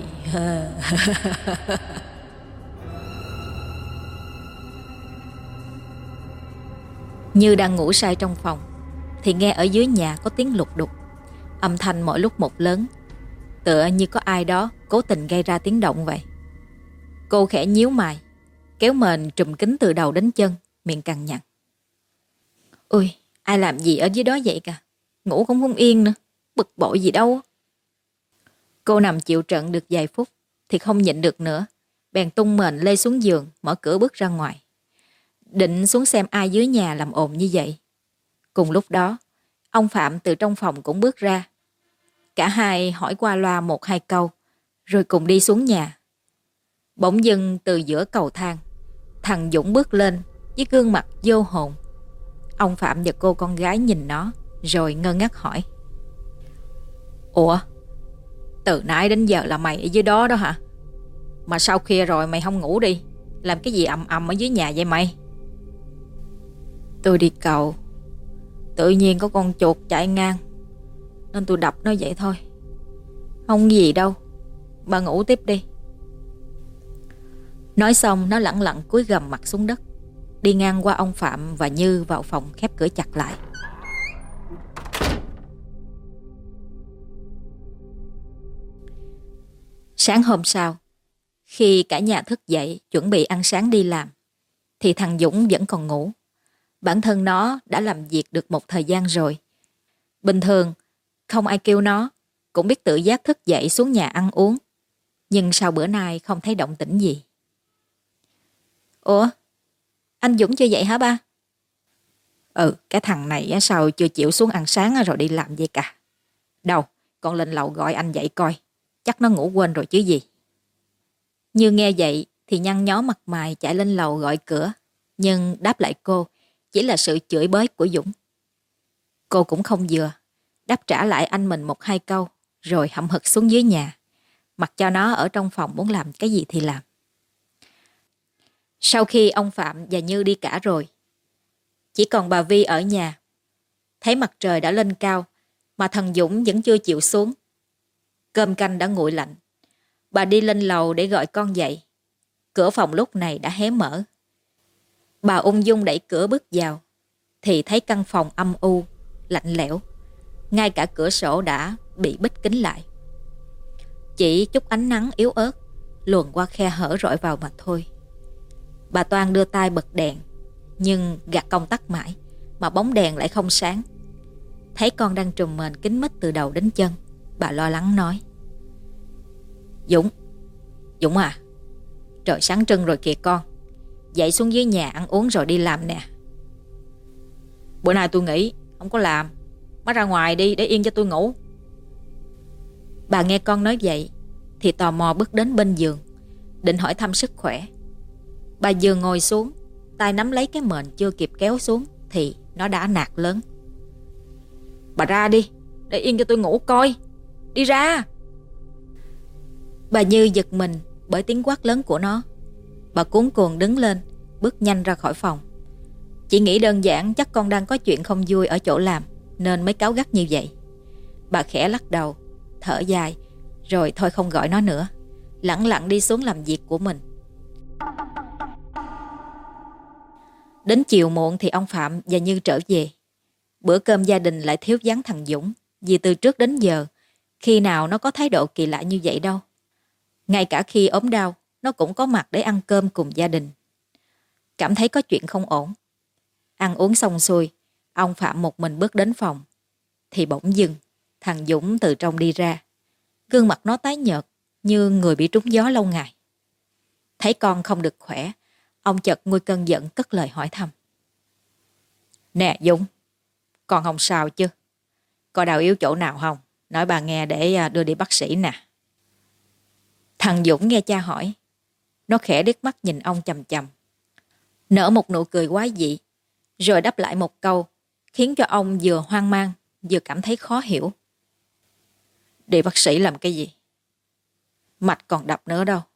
Như đang ngủ say trong phòng thì nghe ở dưới nhà có tiếng lục đục, âm thanh mỗi lúc một lớn, tựa như có ai đó cố tình gây ra tiếng động vậy. Cô khẽ nhíu mày, kéo mền trùm kín từ đầu đến chân, miệng cằn nhằn. Ôi, ai làm gì ở dưới đó vậy cả? Ngủ cũng không yên nữa, bực bội gì đâu. Cô nằm chịu trận được vài phút thì không nhịn được nữa, bèn tung mền lê xuống giường, mở cửa bước ra ngoài, định xuống xem ai dưới nhà làm ồn như vậy. Cùng lúc đó, ông Phạm từ trong phòng cũng bước ra. Cả hai hỏi qua loa một hai câu, rồi cùng đi xuống nhà. Bỗng dưng từ giữa cầu thang, thằng Dũng bước lên với gương mặt vô hồn. Ông Phạm và cô con gái nhìn nó, rồi ngơ ngác hỏi. Ủa, từ nãy đến giờ là mày ở dưới đó đó hả? Mà sao khuya rồi mày không ngủ đi? Làm cái gì ầm ầm ở dưới nhà vậy mày? Tôi đi cầu, tự nhiên có con chuột chạy ngang, nên tôi đập nó vậy thôi. Không gì đâu, bà ngủ tiếp đi. Nói xong nó lẳng lặng cúi gằm mặt xuống đất, đi ngang qua ông Phạm và Như vào phòng khép cửa chặt lại. Sáng hôm sau, khi cả nhà thức dậy chuẩn bị ăn sáng đi làm, thì thằng Dũng vẫn còn ngủ. Bản thân nó đã làm việc được một thời gian rồi. Bình thường, không ai kêu nó, cũng biết tự giác thức dậy xuống nhà ăn uống. Nhưng sau bữa nay không thấy động tĩnh gì. Ủa, anh Dũng chưa dậy hả ba? Ừ, cái thằng này sao chưa chịu xuống ăn sáng rồi đi làm vậy cả. Đâu, con lên lầu gọi anh dậy coi. Chắc nó ngủ quên rồi chứ gì. Như nghe vậy thì nhăn nhó mặt mày chạy lên lầu gọi cửa. Nhưng đáp lại cô chỉ là sự chửi bới của Dũng. Cô cũng không vừa, đáp trả lại anh mình một hai câu, rồi hậm hực xuống dưới nhà, mặc cho nó ở trong phòng muốn làm cái gì thì làm. Sau khi ông Phạm và Như đi cả rồi, chỉ còn bà Vi ở nhà. Thấy mặt trời đã lên cao mà thằng Dũng vẫn chưa chịu xuống. Cơm canh đã nguội lạnh. Bà đi lên lầu để gọi con dậy. Cửa phòng lúc này đã hé mở. Bà ung dung đẩy cửa bước vào thì thấy căn phòng âm u, lạnh lẽo. Ngay cả cửa sổ đã bị bít kín lại. Chỉ chút ánh nắng yếu ớt luồn qua khe hở rọi vào mà thôi. Bà Toan đưa tay bật đèn, nhưng gạt công tắc mãi mà bóng đèn lại không sáng. Thấy con đang trùm mền kín mít từ đầu đến chân, bà lo lắng nói. Dũng, Dũng à, trời sáng trưng rồi kìa con. Dậy xuống dưới nhà ăn uống rồi đi làm nè. Bữa nay tôi nghỉ, không có làm. Má ra ngoài đi để yên cho tôi ngủ. Bà nghe con nói vậy thì tò mò bước đến bên giường, định hỏi thăm sức khỏe. Bà vừa ngồi xuống, tay nắm lấy cái mền chưa kịp kéo xuống thì nó đã nạt lớn. Bà ra đi, để yên cho tôi ngủ coi. Đi ra. Bà Như giật mình bởi tiếng quát lớn của nó. Bà cuống cuồng đứng lên, bước nhanh ra khỏi phòng. Chỉ nghĩ đơn giản chắc con đang có chuyện không vui ở chỗ làm nên mới cáu gắt như vậy. Bà khẽ lắc đầu, thở dài, rồi thôi không gọi nó nữa, lẳng lặng đi xuống làm việc của mình. Đến chiều muộn thì ông Phạm và Như trở về. Bữa cơm gia đình lại thiếu vắng thằng Dũng, vì từ trước đến giờ khi nào nó có thái độ kỳ lạ như vậy đâu. Ngay cả khi ốm đau, nó cũng có mặt để ăn cơm cùng gia đình. Cảm thấy có chuyện không ổn. Ăn uống xong xuôi, ông Phạm một mình bước đến phòng. Thì bỗng dưng, thằng Dũng từ trong đi ra. Gương mặt nó tái nhợt, như người bị trúng gió lâu ngày. Thấy con không được khỏe, ông chợt nguôi cơn giận cất lời hỏi thăm. Nè Dũng, con không sao chứ? Có đau yếu chỗ nào không? Nói bà nghe để đưa đi bác sĩ nè. Thằng Dũng nghe cha hỏi. Nó khẽ liếc mắt nhìn ông chằm chằm. Nở một nụ cười quái dị. Rồi đáp lại một câu khiến cho ông vừa hoang mang vừa cảm thấy khó hiểu. Đi bác sĩ làm cái gì? Mạch còn đập nữa đâu.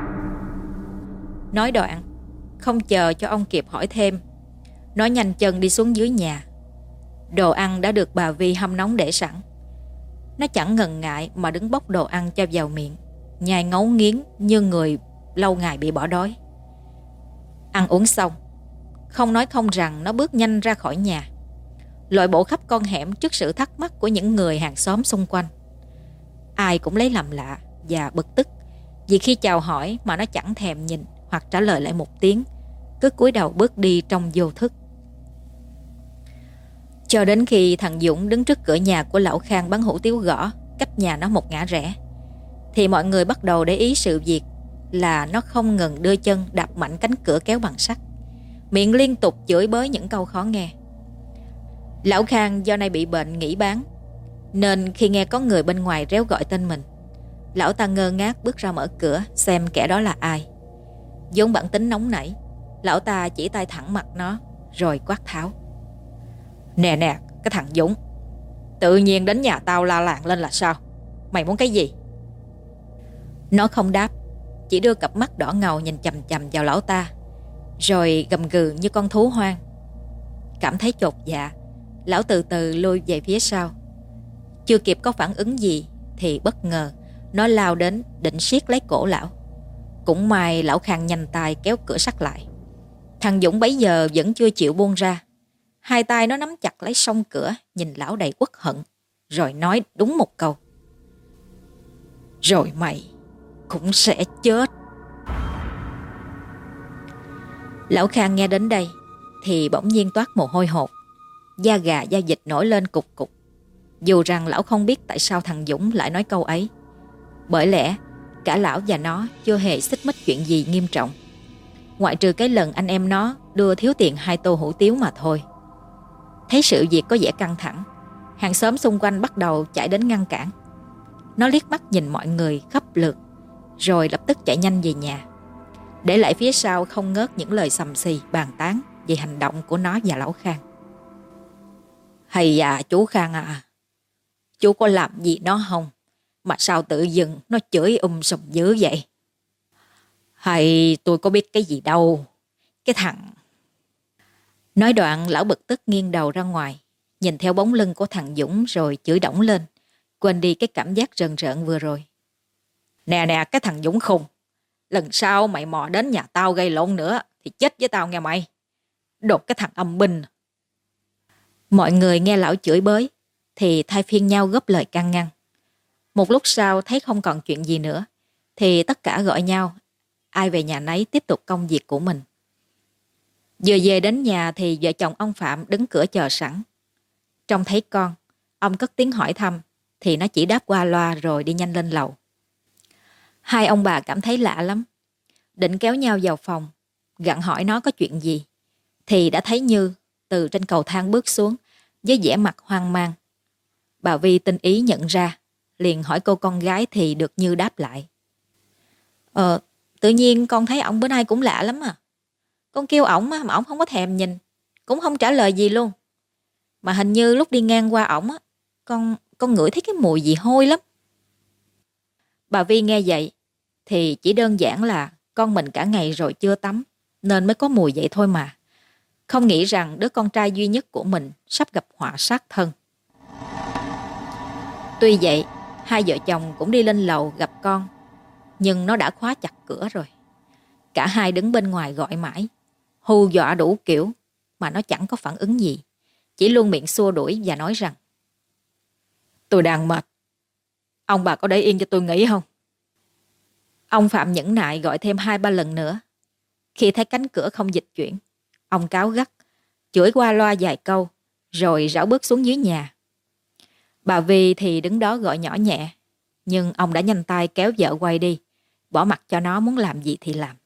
Nói đoạn, không chờ cho ông kịp hỏi thêm, nó nhanh chân đi xuống dưới nhà. Đồ ăn đã được bà Vi hâm nóng để sẵn. Nó chẳng ngần ngại mà đứng bốc đồ ăn cho vào miệng, nhai ngấu nghiến như người lâu ngày bị bỏ đói. Ăn uống xong, không nói không rằng nó bước nhanh ra khỏi nhà, lội bộ khắp con hẻm trước sự thắc mắc của những người hàng xóm xung quanh. Ai cũng lấy làm lạ và bực tức vì khi chào hỏi mà nó chẳng thèm nhìn hoặc trả lời lại một tiếng, cứ cúi đầu bước đi trong vô thức. Cho đến khi thằng Dũng đứng trước cửa nhà của lão Khang bán hủ tiếu gõ, cách nhà nó một ngã rẽ, thì mọi người bắt đầu để ý sự việc là nó không ngừng đưa chân đạp mạnh cánh cửa kéo bằng sắt, miệng liên tục chửi bới những câu khó nghe. Lão Khang do nay bị bệnh nghỉ bán, nên khi nghe có người bên ngoài réo gọi tên mình, lão ta ngơ ngác bước ra mở cửa xem kẻ đó là ai. Vốn bản tính nóng nảy, lão ta chỉ tay thẳng mặt nó rồi quát tháo. Nè nè, cái thằng Dũng, tự nhiên đến nhà tao la làng lên là sao? Mày muốn cái gì? Nó không đáp, chỉ đưa cặp mắt đỏ ngầu nhìn chằm chằm vào lão ta, rồi gầm gừ như con thú hoang. Cảm thấy chột dạ, lão từ từ lui về phía sau. Chưa kịp có phản ứng gì thì bất ngờ nó lao đến định siết lấy cổ lão. Cũng may lão Khang nhanh tay kéo cửa sắt lại. Thằng Dũng bấy giờ vẫn chưa chịu buông ra. Hai tay nó nắm chặt lấy song cửa, nhìn lão đầy uất hận, rồi nói đúng một câu. Rồi mày cũng sẽ chết. Lão Khang nghe đến đây thì bỗng nhiên toát mồ hôi hột, da gà da vịt nổi lên cục cục. Dù rằng lão không biết tại sao thằng Dũng lại nói câu ấy, bởi lẽ cả lão và nó chưa hề xích mích chuyện gì nghiêm trọng, ngoại trừ cái lần anh em nó đưa thiếu tiền hai tô hủ tiếu mà thôi. Thấy sự việc có vẻ căng thẳng, hàng xóm xung quanh bắt đầu chạy đến ngăn cản. Nó liếc mắt nhìn mọi người khắp lượt, rồi lập tức chạy nhanh về nhà, để lại phía sau không ngớt những lời sầm xì bàn tán về hành động của nó và lão Khang. Hay à chú Khang à, chú có làm gì nó không mà sao tự dưng nó chửi um sùm dữ vậy? Hay tôi có biết cái gì đâu, cái thằng... Nói đoạn lão bực tức nghiêng đầu ra ngoài, nhìn theo bóng lưng của thằng Dũng rồi chửi đổng lên, quên đi cái cảm giác rờn rợn vừa rồi. Nè nè cái thằng Dũng khùng, lần sau mày mò đến nhà tao gây lộn nữa thì chết với tao nghe mày. Đột cái thằng âm binh. Mọi người nghe lão chửi bới thì thay phiên nhau góp lời can ngăn. Một lúc sau thấy không còn chuyện gì nữa thì tất cả gọi nhau, ai về nhà nấy tiếp tục công việc của mình. Vừa về đến nhà thì vợ chồng ông Phạm đứng cửa chờ sẵn. Trông thấy con, ông cất tiếng hỏi thăm thì nó chỉ đáp qua loa rồi đi nhanh lên lầu. Hai ông bà cảm thấy lạ lắm, định kéo nhau vào phòng gặng hỏi nó có chuyện gì, thì đã thấy Như từ trên cầu thang bước xuống với vẻ mặt hoang mang. Bà Vi tinh ý nhận ra, liền hỏi cô con gái thì được Như đáp lại. Ờ, tự nhiên con thấy ổng bữa nay cũng lạ lắm à. Con kêu ổng mà ổng không có thèm nhìn, cũng không trả lời gì luôn. Mà hình như lúc đi ngang qua ổng á, con con ngửi thấy cái mùi gì hôi lắm. Bà Vi nghe vậy thì chỉ đơn giản là con mình cả ngày rồi chưa tắm nên mới có mùi vậy thôi mà. Không nghĩ rằng đứa con trai duy nhất của mình sắp gặp họa sát thân. Tuy vậy, hai vợ chồng cũng đi lên lầu gặp con, nhưng nó đã khóa chặt cửa rồi. Cả hai đứng bên ngoài gọi mãi, hù dọa đủ kiểu mà nó chẳng có phản ứng gì, chỉ luôn miệng xua đuổi và nói rằng: Tôi đang mệt, ông bà có để yên cho tôi nghỉ không? Ông Phạm nhẫn nại gọi thêm hai ba lần nữa. Khi thấy cánh cửa không dịch chuyển, ông cáu gắt, chửi qua loa vài câu, rồi rảo bước xuống dưới nhà. Bà Vi thì đứng đó gọi nhỏ nhẹ, nhưng ông đã nhanh tay kéo vợ quay đi, bỏ mặc cho nó muốn làm gì thì làm.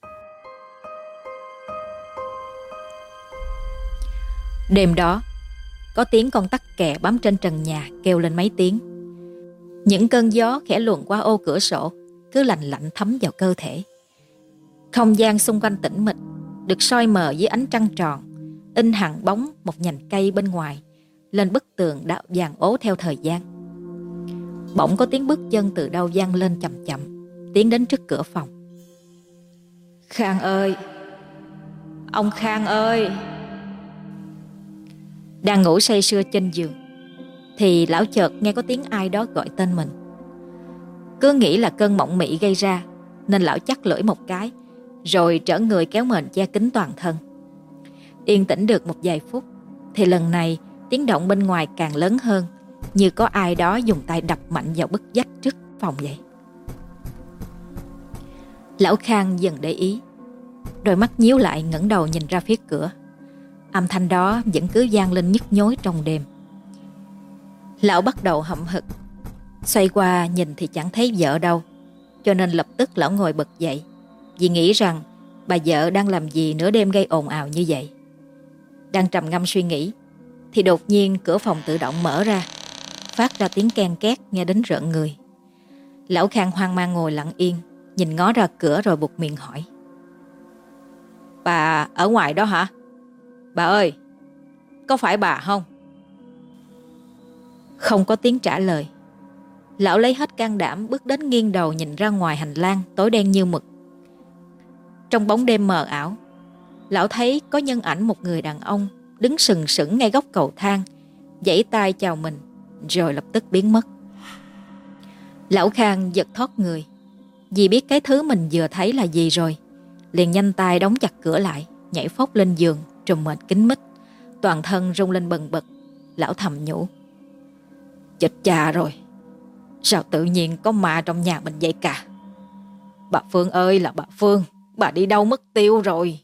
Đêm đó, có tiếng con tắc kè bám trên trần nhà kêu lên mấy tiếng. Những cơn gió khẽ luồn qua ô cửa sổ, cứ lạnh lạnh thấm vào cơ thể. Không gian xung quanh tĩnh mịch, được soi mờ dưới ánh trăng tròn, in hằn bóng một nhành cây bên ngoài lên bức tường đã vàng ố theo thời gian. Bỗng có tiếng bước chân từ đâu vang lên chậm chậm, tiến đến trước cửa phòng. Khang ơi! Ông Khang ơi! Đang ngủ say sưa trên giường, thì lão chợt nghe có tiếng ai đó gọi tên mình. Cứ nghĩ là cơn mộng mị gây ra, nên lão chắc lưỡi một cái, rồi trở người kéo mền che kín toàn thân. Yên tĩnh được một vài phút, thì lần này tiếng động bên ngoài càng lớn hơn, như có ai đó dùng tay đập mạnh vào bức vách trước phòng vậy. Lão Khang dần để ý, đôi mắt nhíu lại ngẩng đầu nhìn ra phía cửa. Âm thanh đó vẫn cứ vang lên nhức nhối trong đêm. Lão bắt đầu hậm hực, xoay qua nhìn thì chẳng thấy vợ đâu, cho nên lập tức lão ngồi bật dậy, vì nghĩ rằng bà vợ đang làm gì nửa đêm gây ồn ào như vậy. Đang trầm ngâm suy nghĩ, thì đột nhiên cửa phòng tự động mở ra, phát ra tiếng ken két nghe đến rợn người. Lão Khang hoang mang ngồi lặng yên, nhìn ngó ra cửa rồi buột miệng hỏi: Bà ở ngoài đó hả? Bà ơi, có phải bà không? Không có tiếng trả lời. Lão lấy hết can đảm bước đến nghiêng đầu nhìn ra ngoài hành lang tối đen như mực. Trong bóng đêm mờ ảo, lão thấy có nhân ảnh một người đàn ông đứng sừng sững ngay góc cầu thang, vẫy tay chào mình, rồi lập tức biến mất. Lão Khang giật thót người, vì biết cái thứ mình vừa thấy là gì rồi, liền nhanh tay đóng chặt cửa lại, nhảy phóc lên giường, trùm mền kín mít, toàn thân rung lên bần bật. Lão thầm nhủ: Chết cha rồi, sao tự nhiên có ma trong nhà mình vậy cả? Bà Phương ơi là bà Phương, bà đi đâu mất tiêu rồi?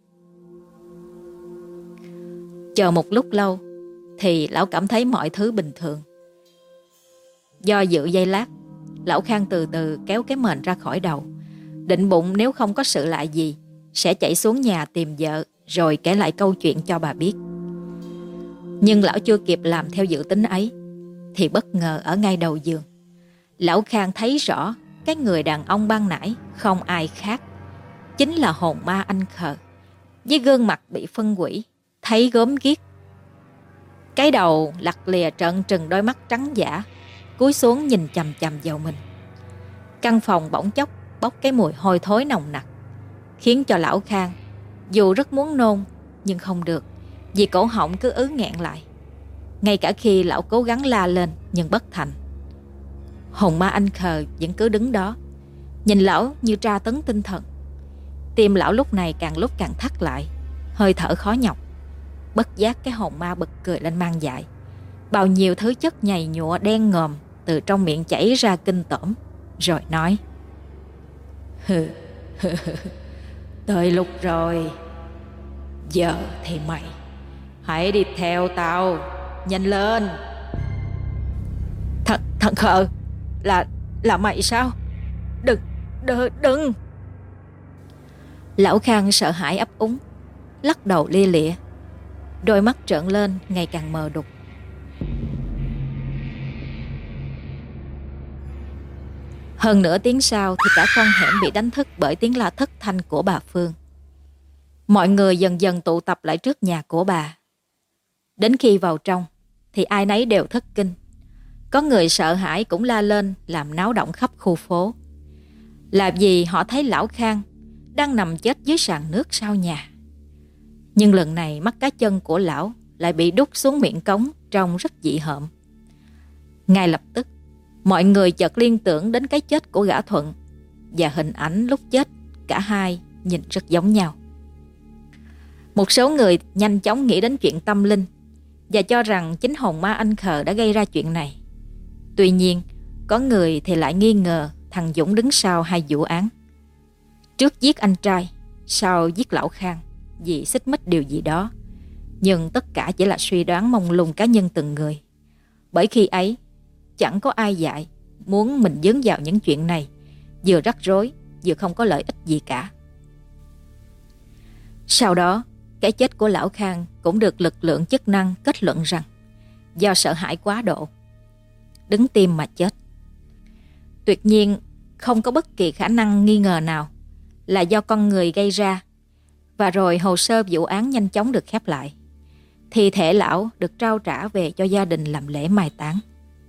Chờ một lúc lâu thì lão cảm thấy mọi thứ bình thường. Do dự giây lát, lão Khang từ từ kéo cái mền ra khỏi đầu, định bụng nếu không có sự lạ gì sẽ chạy xuống nhà tìm vợ, rồi kể lại câu chuyện cho bà biết. Nhưng lão chưa kịp làm theo dự tính ấy, thì bất ngờ ở ngay đầu giường, lão Khang thấy rõ cái người đàn ông ban nãy không ai khác, chính là hồn ma anh Khờ, với gương mặt bị phân quỷ, thấy gớm ghiếc. Cái đầu lặt lìa trợn trừng đôi mắt trắng dã, cúi xuống nhìn chằm chằm vào mình. Căn phòng bỗng chốc bốc cái mùi hôi thối nồng nặc, khiến cho lão Khang dù rất muốn nôn nhưng không được, vì cổ họng cứ ứ nghẹn lại. Ngay cả khi lão cố gắng la lên nhưng bất thành. Hồn ma anh Khờ vẫn cứ đứng đó, nhìn lão như tra tấn tinh thần. Tim lão lúc này càng lúc càng thắt lại, hơi thở khó nhọc. Bất giác cái hồn ma bật cười lên mang dại. Bao nhiêu thứ chất nhầy nhụa đen ngòm từ trong miệng chảy ra kinh tởm, rồi nói: Hừ, hừ, hừ, tới lúc rồi. Giờ thì mày hãy đi theo tao, nhanh lên. Thằng, thằng Khờ, là, là mày sao? Đừng, đừng, đừng. Lão Khang sợ hãi ấp úng, lắc đầu lia lịa, đôi mắt trợn lên ngày càng mờ đục. Hơn nửa tiếng sau thì cả con hẻm bị đánh thức bởi tiếng la thất thanh của bà Phương. Mọi người dần dần tụ tập lại trước nhà của bà. Đến khi vào trong thì ai nấy đều thất kinh. Có người sợ hãi cũng la lên làm náo động khắp khu phố. Là vì họ thấy lão Khang đang nằm chết dưới sàn nước sau nhà. Nhưng lần này mắt cá chân của lão lại bị đút xuống miệng cống trông rất dị hợm. Ngay lập tức, mọi người chợt liên tưởng đến cái chết của gã Thuận, và hình ảnh lúc chết cả hai nhìn rất giống nhau. Một số người nhanh chóng nghĩ đến chuyện tâm linh và cho rằng chính hồn ma anh Khờ đã gây ra chuyện này. Tuy nhiên, có người thì lại nghi ngờ thằng Dũng đứng sau hai vụ án. Trước giết anh trai, sau giết lão Khang vì xích mích điều gì đó. Nhưng tất cả chỉ là suy đoán mông lung cá nhân từng người. Bởi khi ấy, chẳng có ai dạy muốn mình dấn vào những chuyện này, vừa rắc rối, vừa không có lợi ích gì cả. Sau đó, cái chết của lão Khang cũng được lực lượng chức năng kết luận rằng do sợ hãi quá độ, đứng tim mà chết. Tuyệt nhiên không có bất kỳ khả năng nghi ngờ nào là do con người gây ra. Và rồi hồ sơ vụ án nhanh chóng được khép lại. Thi thể lão được trao trả về cho gia đình làm lễ mai táng.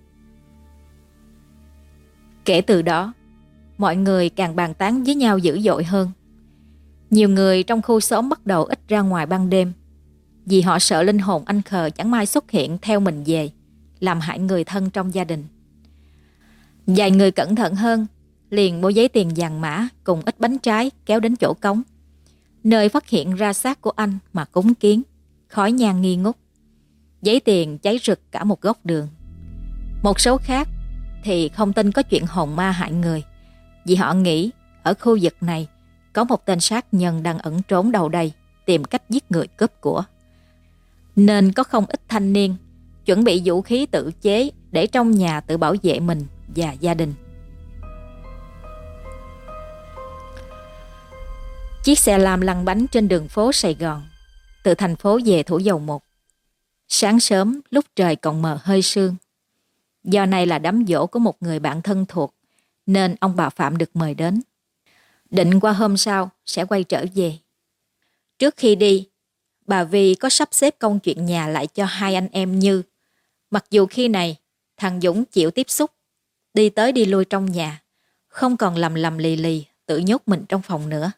Kể từ đó, mọi người càng bàn tán với nhau dữ dội hơn. Nhiều người trong khu xóm bắt đầu ít ra ngoài ban đêm, vì họ sợ linh hồn anh khờ chẳng may xuất hiện theo mình về, làm hại người thân trong gia đình. Vài người cẩn thận hơn, liền mua giấy tiền vàng mã cùng ít bánh trái kéo đến chỗ cống, nơi phát hiện ra xác của anh mà cúng kiến, khói nhang nghi ngút. Giấy tiền cháy rực cả một góc đường. Một số khác thì không tin có chuyện hồn ma hại người, vì họ nghĩ ở khu vực này có một tên sát nhân đang ẩn trốn đâu đây, tìm cách giết người cướp của. Nên có không ít thanh niên chuẩn bị vũ khí tự chế để trong nhà tự bảo vệ mình và gia đình. Chiếc xe lam lăn bánh trên đường phố Sài Gòn, từ thành phố về Thủ Dầu Một. Sáng sớm lúc trời còn mờ hơi sương. Do này là đám giỗ của một người bạn thân thuộc, nên ông bà Phạm được mời đến. Định qua hôm sau sẽ quay trở về. Trước khi đi, bà Vi có sắp xếp công chuyện nhà lại cho hai anh em Như. Mặc dù khi này thằng Dũng chịu tiếp xúc, đi tới đi lui trong nhà, không còn lầm lầm lì lì tự nhốt mình trong phòng nữa.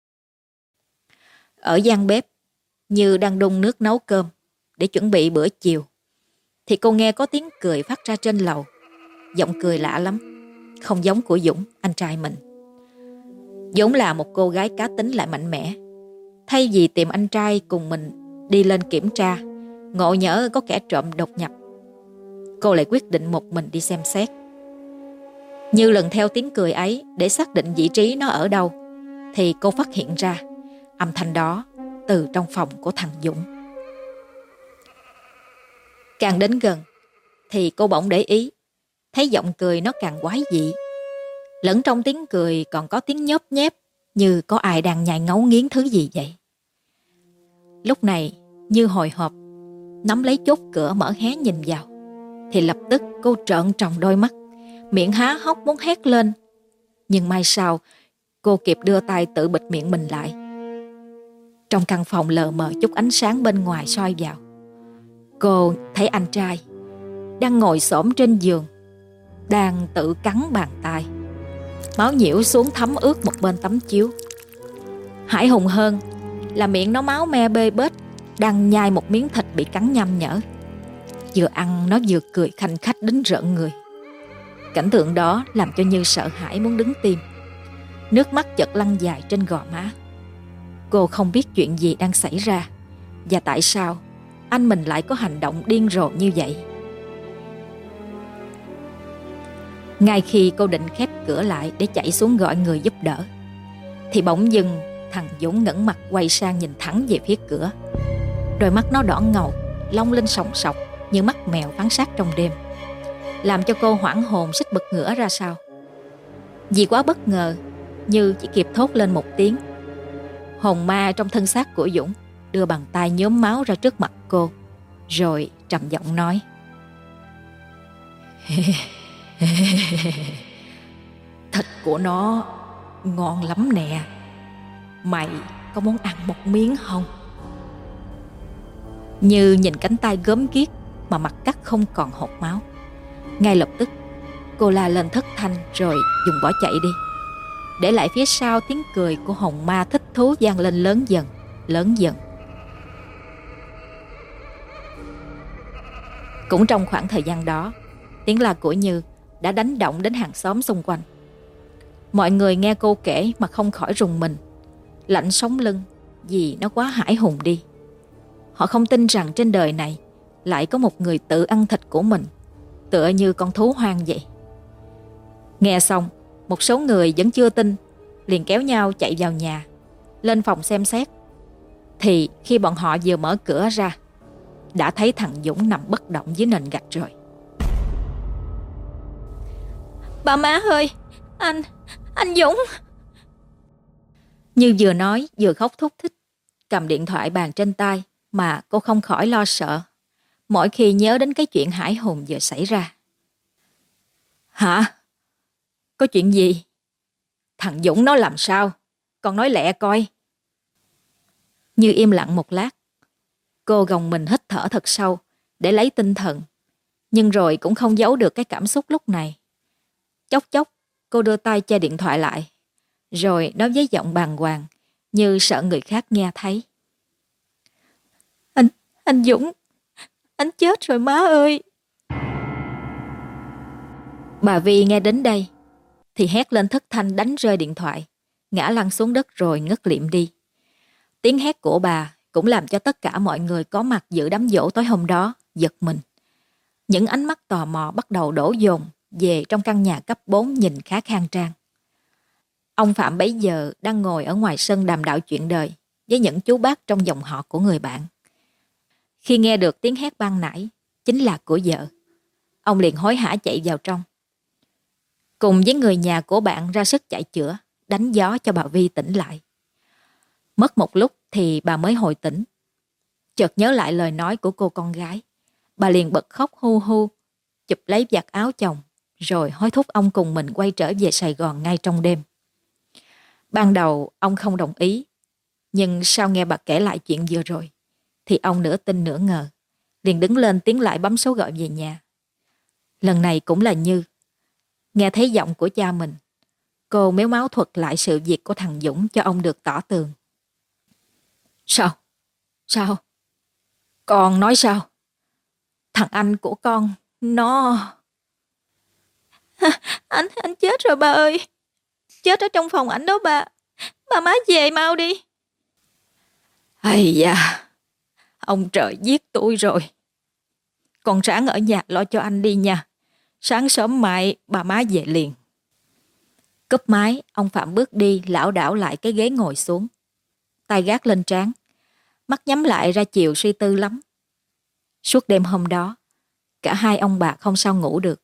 Ở gian bếp, Như đang đun nước nấu cơm để chuẩn bị bữa chiều, thì cô nghe có tiếng cười phát ra trên lầu. Giọng cười lạ lắm, không giống của Dũng, anh trai mình. Dũng là một cô gái cá tính lại mạnh mẽ. Thay vì tìm anh trai cùng mình đi lên kiểm tra, ngộ nhỡ có kẻ trộm đột nhập, cô lại quyết định một mình đi xem xét. Như lần theo tiếng cười ấy để xác định vị trí nó ở đâu, thì cô phát hiện ra âm thanh đó từ trong phòng của thằng Dũng. Càng đến gần thì cô bỗng để ý, thấy giọng cười nó càng quái dị. Lẫn trong tiếng cười còn có tiếng nhớp nhép, như có ai đang nhai ngấu nghiến thứ gì vậy. Lúc này Như hồi hộp nắm lấy chốt cửa mở hé nhìn vào, thì lập tức cô trợn tròn đôi mắt, miệng há hốc muốn hét lên. Nhưng may sao cô kịp đưa tay tự bịt miệng mình lại. Trong căn phòng lờ mờ chút ánh sáng bên ngoài soi vào, cô thấy anh trai đang ngồi xổm trên giường, đang tự cắn bàn tay. Máu nhiễu xuống thấm ướt một bên tấm chiếu. Hãi hùng hơn là miệng nó máu me bê bết, đang nhai một miếng thịt bị cắn nham nhở. Vừa ăn nó vừa cười khanh khách đến rợn người. Cảnh tượng đó làm cho Như sợ hãi muốn đứng tim. Nước mắt chợt lăn dài trên gò má. Cô không biết chuyện gì đang xảy ra, và tại sao anh mình lại có hành động điên rồ như vậy. Ngay khi cô định khép cửa lại để chạy xuống gọi người giúp đỡ, thì bỗng dưng thằng Dũng ngẩng mặt quay sang nhìn thẳng về phía cửa. Đôi mắt nó đỏ ngầu, long linh sòng sọc như mắt mèo phán xác trong đêm, làm cho cô hoảng hồn suýt bật ngửa ra sau. Vì quá bất ngờ, Như chỉ kịp thốt lên một tiếng. Hồn ma trong thân xác của Dũng đưa bàn tay nhuốm máu ra trước mặt cô, rồi trầm giọng nói: thịt của nó ngon lắm nè, mày có muốn ăn một miếng không? Như nhìn cánh tay gớm ghiếc mà mặt cắt không còn hột máu. Ngay lập tức cô la lên thất thanh rồi dùng bỏ chạy đi, để lại phía sau tiếng cười của hồn ma thích thú vang lên lớn dần, lớn dần. Cũng trong khoảng thời gian đó, tiếng la của Như đã đánh động đến hàng xóm xung quanh. Mọi người nghe cô kể mà không khỏi rùng mình, lạnh sống lưng vì nó quá hãi hùng đi. Họ không tin rằng trên đời này lại có một người tự ăn thịt của mình, tựa như con thú hoang vậy. Nghe xong, Một số người vẫn chưa tin, liền kéo nhau chạy vào nhà, lên phòng xem xét. Thì khi bọn họ vừa mở cửa ra, đã thấy thằng Dũng nằm bất động dưới nền gạch rồi. Bà má ơi, anh, anh Dũng. Như vừa nói vừa khóc thúc thích, cầm điện thoại bàn trên tay mà cô không khỏi lo sợ mỗi khi nhớ đến cái chuyện hãi hùng vừa xảy ra. Hả? Có chuyện gì? Thằng Dũng nó làm sao? Con nói lẹ coi. Như im lặng một lát, cô gồng mình hít thở thật sâu để lấy tinh thần, nhưng rồi cũng không giấu được cái cảm xúc lúc này. Chốc chốc cô đưa tay che điện thoại lại, rồi nói với giọng bàng hoàng như sợ người khác nghe thấy. Anh, anh Dũng, anh chết rồi má ơi. Bà Vi nghe đến đây thì hét lên thất thanh, đánh rơi điện thoại, ngã lăn xuống đất rồi ngất lịm đi. Tiếng hét của bà cũng làm cho tất cả mọi người có mặt dự đám giỗ tối hôm đó giật mình. Những ánh mắt tò mò bắt đầu đổ dồn về trong căn nhà cấp bốn nhìn khá khang trang. Ông Phạm bấy giờ đang ngồi ở ngoài sân đàm đạo chuyện đời với những chú bác trong dòng họ của người bạn. Khi nghe được tiếng hét ban nãy chính là của vợ, ông liền hối hả chạy vào trong, cùng với người nhà của bạn ra sức chạy chữa, đánh gió cho bà Vi tỉnh lại. Mất một lúc thì bà mới hồi tỉnh. Chợt nhớ lại lời nói của cô con gái, bà liền bật khóc hu hu, chụp lấy vạt áo chồng, rồi hối thúc ông cùng mình quay trở về Sài Gòn ngay trong đêm. Ban đầu ông không đồng ý, nhưng sau nghe bà kể lại chuyện vừa rồi thì ông nửa tin nửa ngờ, liền đứng lên tiến lại bấm số gọi về nhà. Lần này cũng là Như. Nghe thấy giọng của cha mình, cô méo máu thuật lại sự việc của thằng Dũng cho ông được tỏ tường. Sao? Sao? Con nói sao? Thằng anh của con, nó... Anh, anh chết rồi bà ơi. Chết ở trong phòng ảnh đó bà. Bà má về mau đi. Ây da, ông trời giết tôi rồi. Con ráng ở nhà lo cho anh đi nha. Sáng sớm mai bà má về liền. Cúp máy, ông Phạm bước đi lảo đảo lại cái ghế ngồi xuống, tay gác lên trán, mắt nhắm lại ra chiều suy tư lắm. Suốt đêm hôm đó, cả hai ông bà không sao ngủ được.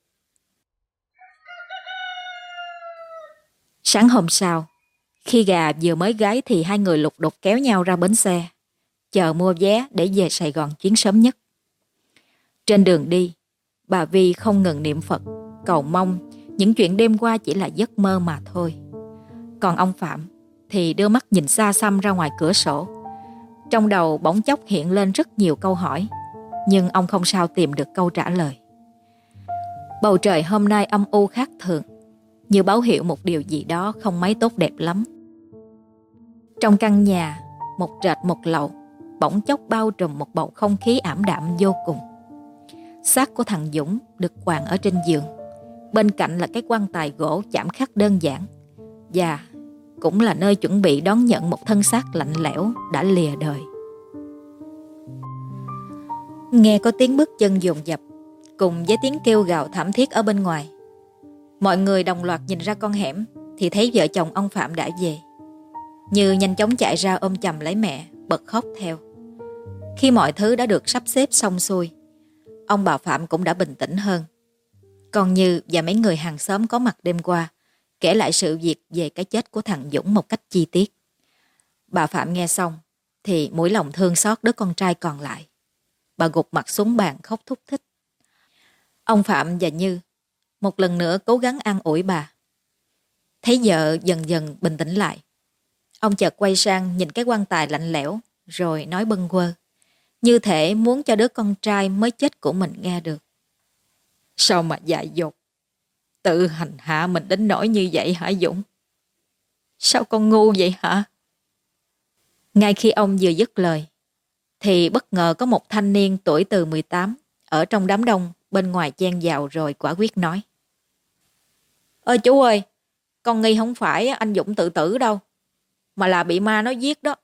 Sáng hôm sau, khi gà vừa mới gáy thì hai người lục đục kéo nhau ra bến xe, chờ mua vé để về Sài Gòn chuyến sớm nhất. Trên đường đi, bà Vi không ngừng niệm Phật, cầu mong những chuyện đêm qua chỉ là giấc mơ mà thôi. Còn ông Phạm thì đưa mắt nhìn xa xăm ra ngoài cửa sổ. Trong đầu bỗng chốc hiện lên rất nhiều câu hỏi, nhưng ông không sao tìm được câu trả lời. Bầu trời hôm nay âm u khác thường, như báo hiệu một điều gì đó không mấy tốt đẹp lắm. Trong căn nhà, một trệt một lầu, bỗng chốc bao trùm một bầu không khí ảm đạm vô cùng. Xác của thằng Dũng được quàng ở trên giường, bên cạnh là cái quan tài gỗ chạm khắc đơn giản, và cũng là nơi chuẩn bị đón nhận một thân xác lạnh lẽo đã lìa đời. Nghe có tiếng bước chân dồn dập cùng với tiếng kêu gào thảm thiết ở bên ngoài. Mọi người đồng loạt nhìn ra con hẻm thì thấy vợ chồng ông Phạm đã về. Như nhanh chóng chạy ra ôm chầm lấy mẹ, bật khóc theo. Khi mọi thứ đã được sắp xếp xong xuôi, ông bà Phạm cũng đã bình tĩnh hơn. Còn Như và mấy người hàng xóm có mặt đêm qua kể lại sự việc về cái chết của thằng Dũng một cách chi tiết. Bà Phạm nghe xong thì mũi lòng thương xót đứa con trai còn lại. Bà gục mặt xuống bàn khóc thúc thích. Ông Phạm và Như một lần nữa cố gắng an ủi bà. Thấy vợ dần dần bình tĩnh lại, ông chợt quay sang nhìn cái quan tài lạnh lẽo rồi nói bâng quơ, như thể muốn cho đứa con trai mới chết của mình nghe được. Sao mà dại dột, tự hành hạ mình đến nỗi như vậy hả Dũng? Sao con ngu vậy hả? Ngay khi ông vừa dứt lời thì bất ngờ có một thanh niên tuổi từ mười tám ở trong đám đông bên ngoài chen vào rồi quả quyết nói: Ơi chú ơi, con nghi không phải anh Dũng tự tử đâu, mà là bị ma nó giết đó.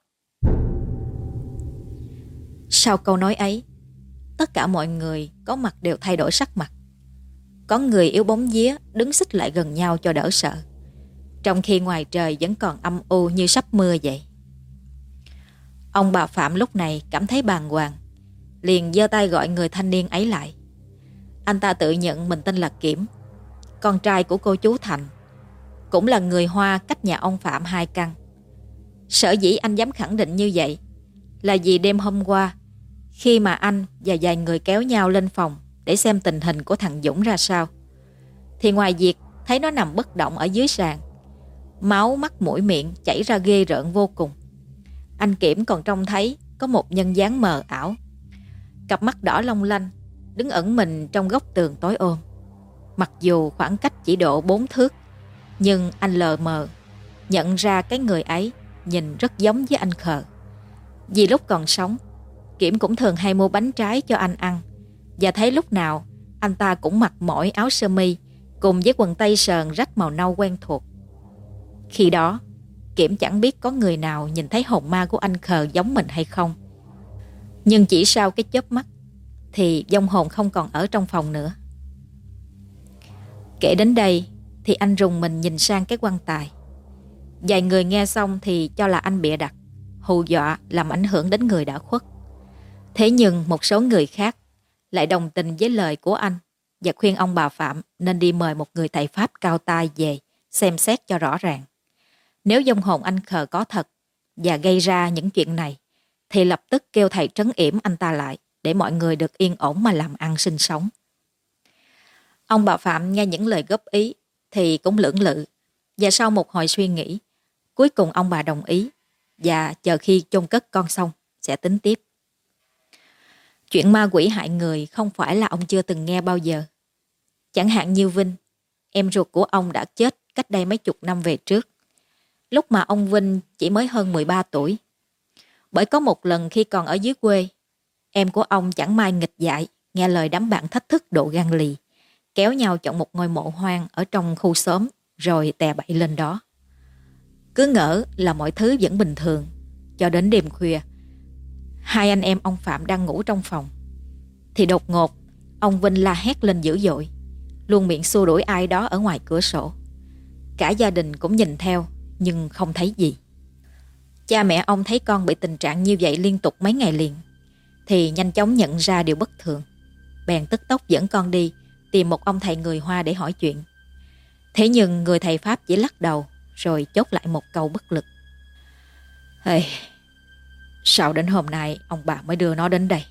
Sau câu nói ấy, tất cả mọi người có mặt đều thay đổi sắc mặt. Có người yếu bóng vía đứng xích lại gần nhau cho đỡ sợ, trong khi ngoài trời vẫn còn âm u như sắp mưa vậy. Ông bà Phạm lúc này cảm thấy bàng hoàng, liền giơ tay gọi người thanh niên ấy lại. Anh ta tự nhận mình tên là Kiểm, con trai của cô chú Thành, cũng là người Hoa cách nhà ông Phạm hai căn. Sở dĩ anh dám khẳng định như vậy là vì đêm hôm qua, khi mà anh và vài người kéo nhau lên phòng để xem tình hình của thằng Dũng ra sao, thì ngoài việc thấy nó nằm bất động ở dưới sàn, máu mắt mũi miệng chảy ra ghê rợn vô cùng, anh Kiểm còn trông thấy có một nhân dáng mờ ảo, cặp mắt đỏ long lanh, đứng ẩn mình trong góc tường tối ôm. Mặc dù khoảng cách chỉ độ bốn thước, nhưng anh lờ mờ nhận ra cái người ấy nhìn rất giống với anh Khờ. Vì lúc còn sống, Kiểm cũng thường hay mua bánh trái cho anh ăn, và thấy lúc nào anh ta cũng mặc mỗi áo sơ mi cùng với quần tây sờn rách màu nâu quen thuộc. Khi đó, Kiểm chẳng biết có người nào nhìn thấy hồn ma của anh Khờ giống mình hay không. Nhưng chỉ sau cái chớp mắt thì vong hồn không còn ở trong phòng nữa. Kể đến đây thì anh rùng mình nhìn sang cái quan tài. Vài người nghe xong thì cho là anh bịa đặt, hù dọa làm ảnh hưởng đến người đã khuất. Thế nhưng một số người khác lại đồng tình với lời của anh và khuyên ông bà Phạm nên đi mời một người thầy Pháp cao tay về xem xét cho rõ ràng. Nếu vong hồn anh Khờ có thật và gây ra những chuyện này, thì lập tức kêu thầy trấn yểm anh ta lại để mọi người được yên ổn mà làm ăn sinh sống. Ông bà Phạm nghe những lời góp ý thì cũng lưỡng lự, và sau một hồi suy nghĩ, cuối cùng ông bà đồng ý và chờ khi chôn cất con xong sẽ tính tiếp. Chuyện ma quỷ hại người không phải là ông chưa từng nghe bao giờ. Chẳng hạn như Vinh, em ruột của ông đã chết cách đây mấy chục năm về trước, lúc mà ông Vinh chỉ mới hơn mười ba tuổi. Bởi có một lần khi còn ở dưới quê, em của ông chẳng may nghịch dại, nghe lời đám bạn thách thức độ gan lì, kéo nhau chọn một ngôi mộ hoang ở trong khu xóm rồi tè bậy lên đó. Cứ ngỡ là mọi thứ vẫn bình thường, cho đến đêm khuya, hai anh em ông Phạm đang ngủ trong phòng, thì đột ngột ông Vinh la hét lên dữ dội, luôn miệng xua đuổi ai đó ở ngoài cửa sổ. Cả gia đình cũng nhìn theo nhưng không thấy gì. Cha mẹ ông thấy con bị tình trạng như vậy liên tục mấy ngày liền thì nhanh chóng nhận ra điều bất thường, bèn tức tốc dẫn con đi tìm một ông thầy người Hoa để hỏi chuyện. Thế nhưng người thầy Pháp chỉ lắc đầu rồi chốt lại một câu bất lực: Hey, sao đến hôm nay ông bà mới đưa nó đến đây?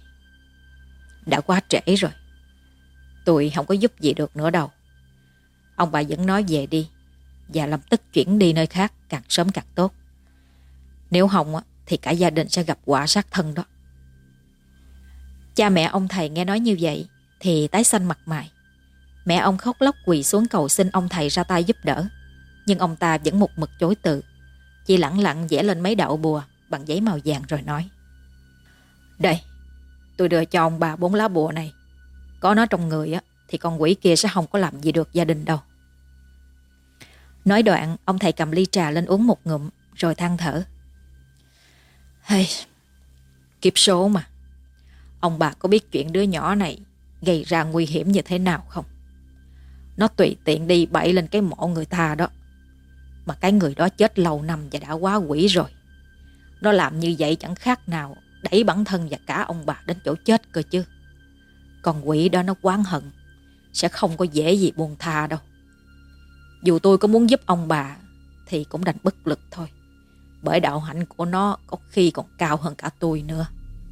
Đã quá trễ rồi, tôi không có giúp gì được nữa đâu. Ông bà vẫn nói về đi và lập tức chuyển đi nơi khác, càng sớm càng tốt. Nếu không thì cả gia đình sẽ gặp quả sát thân đó. Cha mẹ ông thầy nghe nói như vậy thì tái xanh mặt mày. Mẹ ông khóc lóc quỳ xuống cầu xin ông thầy ra tay giúp đỡ, nhưng ông ta vẫn một mực chối từ, chỉ lẳng lặng vẽ lên mấy đạo bùa bằng giấy màu vàng rồi nói: Đây, tôi đưa cho ông bà bốn lá bùa này. Có nó trong người á thì con quỷ kia sẽ không có làm gì được gia đình đâu. Nói đoạn, ông thầy cầm ly trà lên uống một ngụm rồi than thở: Hey, kiếp số mà. Ông bà có biết chuyện đứa nhỏ này gây ra nguy hiểm như thế nào không? Nó tùy tiện đi bậy lên cái mộ người ta đó, mà cái người đó chết lâu năm và đã quá quỷ rồi. Nó làm như vậy chẳng khác nào đẩy bản thân và cả ông bà đến chỗ chết cơ chứ. Con quỷ đó nó oán hận, sẽ không có dễ gì buông tha đâu. Dù tôi có muốn giúp ông bà thì cũng đành bất lực thôi, bởi đạo hạnh của nó có khi còn cao hơn cả tôi nữa.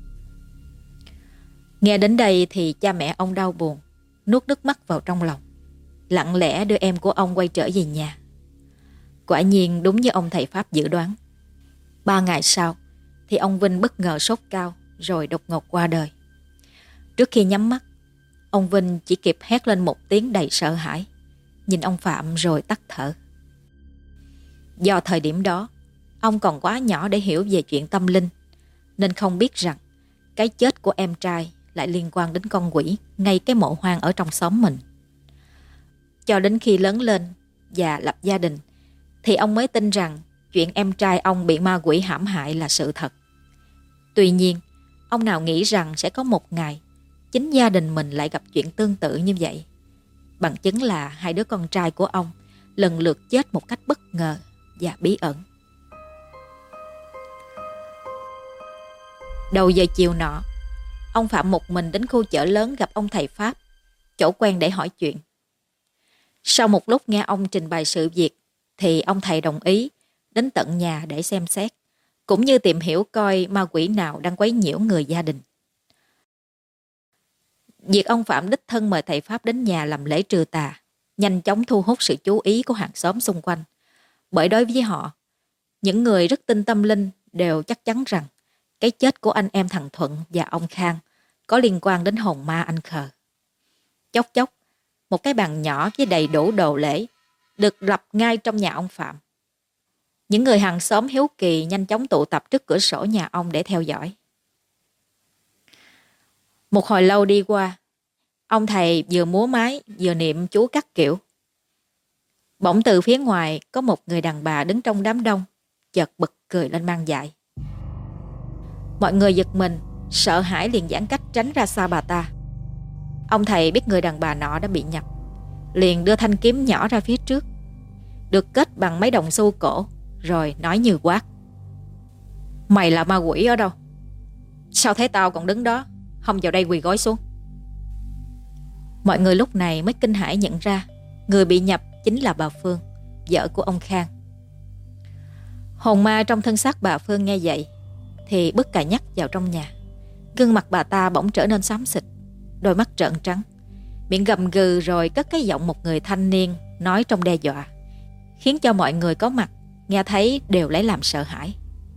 Nghe đến đây thì cha mẹ ông đau buồn, nuốt nước mắt vào trong lòng, lặng lẽ đưa em của ông quay trở về nhà. Quả nhiên đúng như ông thầy Pháp dự đoán. Ba ngày sau thì ông Vinh bất ngờ sốt cao rồi đột ngột qua đời. Trước khi nhắm mắt, ông Vinh chỉ kịp hét lên một tiếng đầy sợ hãi, nhìn ông Phạm rồi tắt thở. Do thời điểm đó, ông còn quá nhỏ để hiểu về chuyện tâm linh, nên không biết rằng cái chết của em trai lại liên quan đến con quỷ ngay cái mộ hoang ở trong xóm mình. Cho đến khi lớn lên và lập gia đình thì ông mới tin rằng chuyện em trai ông bị ma quỷ hãm hại là sự thật. Tuy nhiên, ông nào nghĩ rằng sẽ có một ngày chính gia đình mình lại gặp chuyện tương tự như vậy. Bằng chứng là hai đứa con trai của ông lần lượt chết một cách bất ngờ và bí ẩn. Đầu giờ chiều nọ, ông Phạm một mình đến khu chợ lớn gặp ông thầy Pháp, chỗ quen để hỏi chuyện. Sau một lúc nghe ông trình bày sự việc, thì ông thầy đồng ý đến tận nhà để xem xét, cũng như tìm hiểu coi ma quỷ nào đang quấy nhiễu người gia đình. Việc ông Phạm đích thân mời thầy Pháp đến nhà làm lễ trừ tà nhanh chóng thu hút sự chú ý của hàng xóm xung quanh. Bởi đối với họ, những người rất tin tâm linh đều chắc chắn rằng cái chết của anh em thằng Thuận và ông Khang có liên quan đến hồn ma anh Khờ. Chốc chốc, một cái bàn nhỏ với đầy đủ đồ lễ được lập ngay trong nhà ông Phạm. Những người hàng xóm hiếu kỳ nhanh chóng tụ tập trước cửa sổ nhà ông để theo dõi. Một hồi lâu đi qua, ông thầy vừa múa máy vừa niệm chú các kiểu. Bỗng từ phía ngoài có một người đàn bà đứng trong đám đông, chợt bật cười lên man dại. Mọi người giật mình, sợ hãi liền giãn cách tránh ra xa bà ta. Ông thầy biết người đàn bà nọ đã bị nhập, liền đưa thanh kiếm nhỏ ra phía trước, được kết bằng mấy đồng xu cổ, rồi nói như quát: Mày là ma quỷ ở đâu? Sao thấy tao còn đứng đó, không vào đây quỳ gối xuống? Mọi người lúc này mới kinh hãi nhận ra người bị nhập chính là bà Phương, vợ của ông Khang. Hồn ma trong thân xác bà Phương nghe vậy thì bước cà nhắc vào trong nhà. Gương mặt bà ta bỗng trở nên xám xịt, đôi mắt trợn trắng, miệng gầm gừ, rồi cất cái giọng một người thanh niên nói trong đe dọa, khiến cho mọi người có mặt nghe thấy đều lấy làm sợ hãi.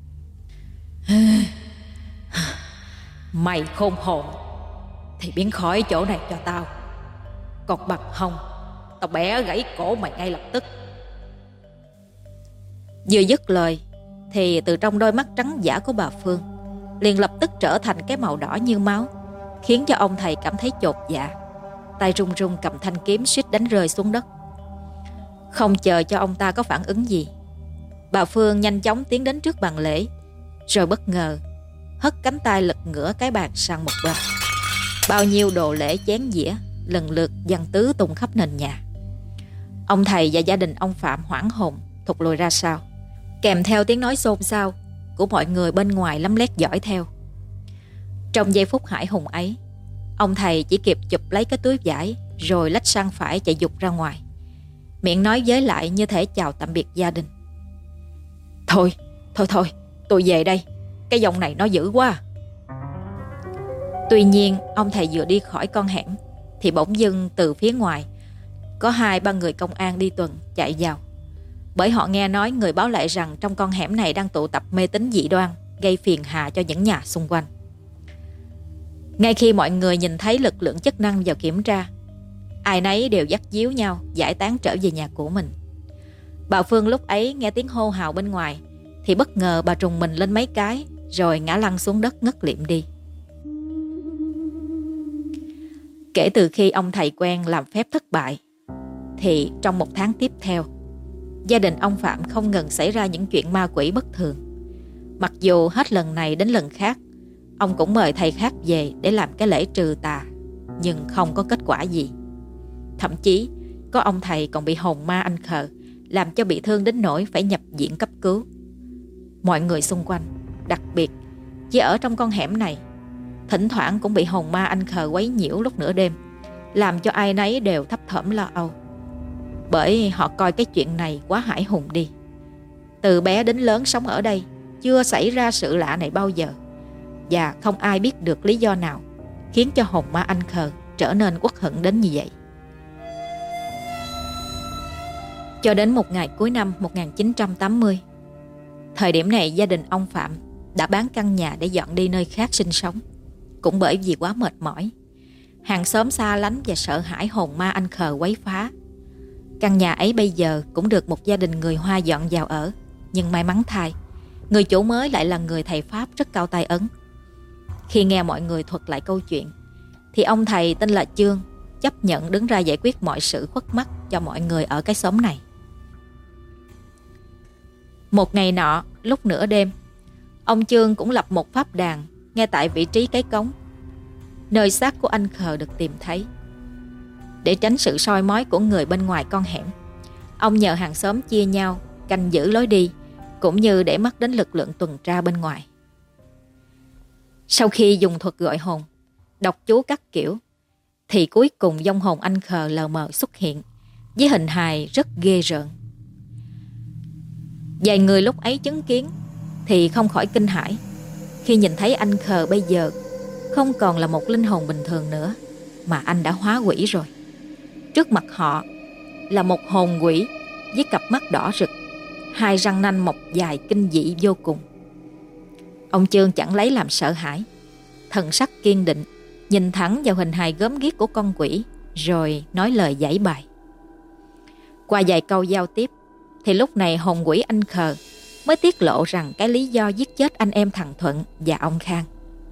Mày khôn hồn thì biến khỏi chỗ này cho tao, còn bằng không tao bẻ gãy cổ mày ngay lập tức. Vừa dứt lời thì từ trong đôi mắt trắng dã của bà Phương liền lập tức trở thành cái màu đỏ như máu, khiến cho ông thầy cảm thấy chột dạ, tay run run cầm thanh kiếm suýt đánh rơi xuống đất. Không chờ cho ông ta có phản ứng gì, bà Phương nhanh chóng tiến đến trước bàn lễ, rồi bất ngờ hất cánh tay lật ngửa cái bàn sang một bên. Bao nhiêu đồ lễ chén dĩa lần lượt văng tứ tung khắp nền nhà. Ông thầy và gia đình ông Phạm hoảng hồn thụt lùi ra sau, kèm theo tiếng nói xôn xao của mọi người bên ngoài lấm lét dõi theo. Trong giây phút hãi hùng ấy, ông thầy chỉ kịp chụp lấy cái túi vải rồi lách sang phải chạy vụt ra ngoài, miệng nói với lại như thể chào tạm biệt gia đình: Thôi, thôi thôi, tôi về đây, cái giọng này nó dữ quá. Tuy nhiên, ông thầy vừa đi khỏi con hẻm thì bỗng dưng từ phía ngoài có hai ba người công an đi tuần chạy vào, bởi họ nghe nói người báo lại rằng trong con hẻm này đang tụ tập mê tín dị đoan, gây phiền hà cho những nhà xung quanh. Ngay khi mọi người nhìn thấy lực lượng chức năng vào kiểm tra, ai nấy đều dắt díu nhau giải tán trở về nhà của mình. Bà Phương lúc ấy nghe tiếng hô hào bên ngoài thì bất ngờ bà trùng mình lên mấy cái, rồi ngã lăn xuống đất ngất liệm đi. Kể từ khi ông thầy quen làm phép thất bại thì trong một tháng tiếp theo, gia đình ông Phạm không ngừng xảy ra những chuyện ma quỷ bất thường. Mặc dù hết lần này đến lần khác ông cũng mời thầy khác về để làm cái lễ trừ tà, nhưng không có kết quả gì. Thậm chí có ông thầy còn bị hồn ma anh Khờ làm cho bị thương đến nỗi phải nhập viện cấp cứu. Mọi người xung quanh, đặc biệt chỉ ở trong con hẻm này, thỉnh thoảng cũng bị hồn ma anh Khờ quấy nhiễu lúc nửa đêm, làm cho ai nấy đều thấp thỏm lo âu. Bởi họ coi cái chuyện này quá hãi hùng đi. Từ bé đến lớn sống ở đây, chưa xảy ra sự lạ này bao giờ, và không ai biết được lý do nào khiến cho hồn ma anh Khờ trở nên uất hận đến như vậy. Cho đến một ngày cuối năm một nghìn chín trăm tám mươi, thời điểm này gia đình ông Phạm đã bán căn nhà để dọn đi nơi khác sinh sống, cũng bởi vì quá mệt mỏi. Hàng xóm xa lánh và sợ hãi hồn ma anh Khờ quấy phá. Căn nhà ấy bây giờ cũng được một gia đình người Hoa dọn vào ở, nhưng may mắn thay, người chủ mới lại là người thầy Pháp rất cao tay ấn. Khi nghe mọi người thuật lại câu chuyện thì ông thầy tên là Chương chấp nhận đứng ra giải quyết mọi sự khuất mắt cho mọi người ở cái xóm này. Một ngày nọ, lúc nửa đêm, ông Chương cũng lập một pháp đàn ngay tại vị trí cái cống, nơi xác của anh Khờ được tìm thấy. Để tránh sự soi mói của người bên ngoài con hẻm, Ông nhờ hàng xóm chia nhau canh giữ lối đi, cũng như để mắt đến lực lượng tuần tra bên ngoài. Sau khi dùng thuật gọi hồn, đọc chú các kiểu, thì cuối cùng vong hồn anh khờ lờ mờ xuất hiện với hình hài rất ghê rợn. Vài người lúc ấy chứng kiến thì không khỏi kinh hãi khi nhìn thấy anh khờ bây giờ không còn là một linh hồn bình thường nữa, mà anh đã hóa quỷ rồi. Trước mặt họ là một hồn quỷ với cặp mắt đỏ rực, hai răng nanh mọc dài kinh dị vô cùng. Ông Chương chẳng lấy làm sợ hãi, thần sắc kiên định, nhìn thẳng vào hình hài gớm ghiếc của con quỷ, rồi nói lời giải bài. Qua vài câu giao tiếp, thì lúc này hồn quỷ anh khờ mới tiết lộ rằng cái lý do giết chết anh em thằng Thuận và ông Khang.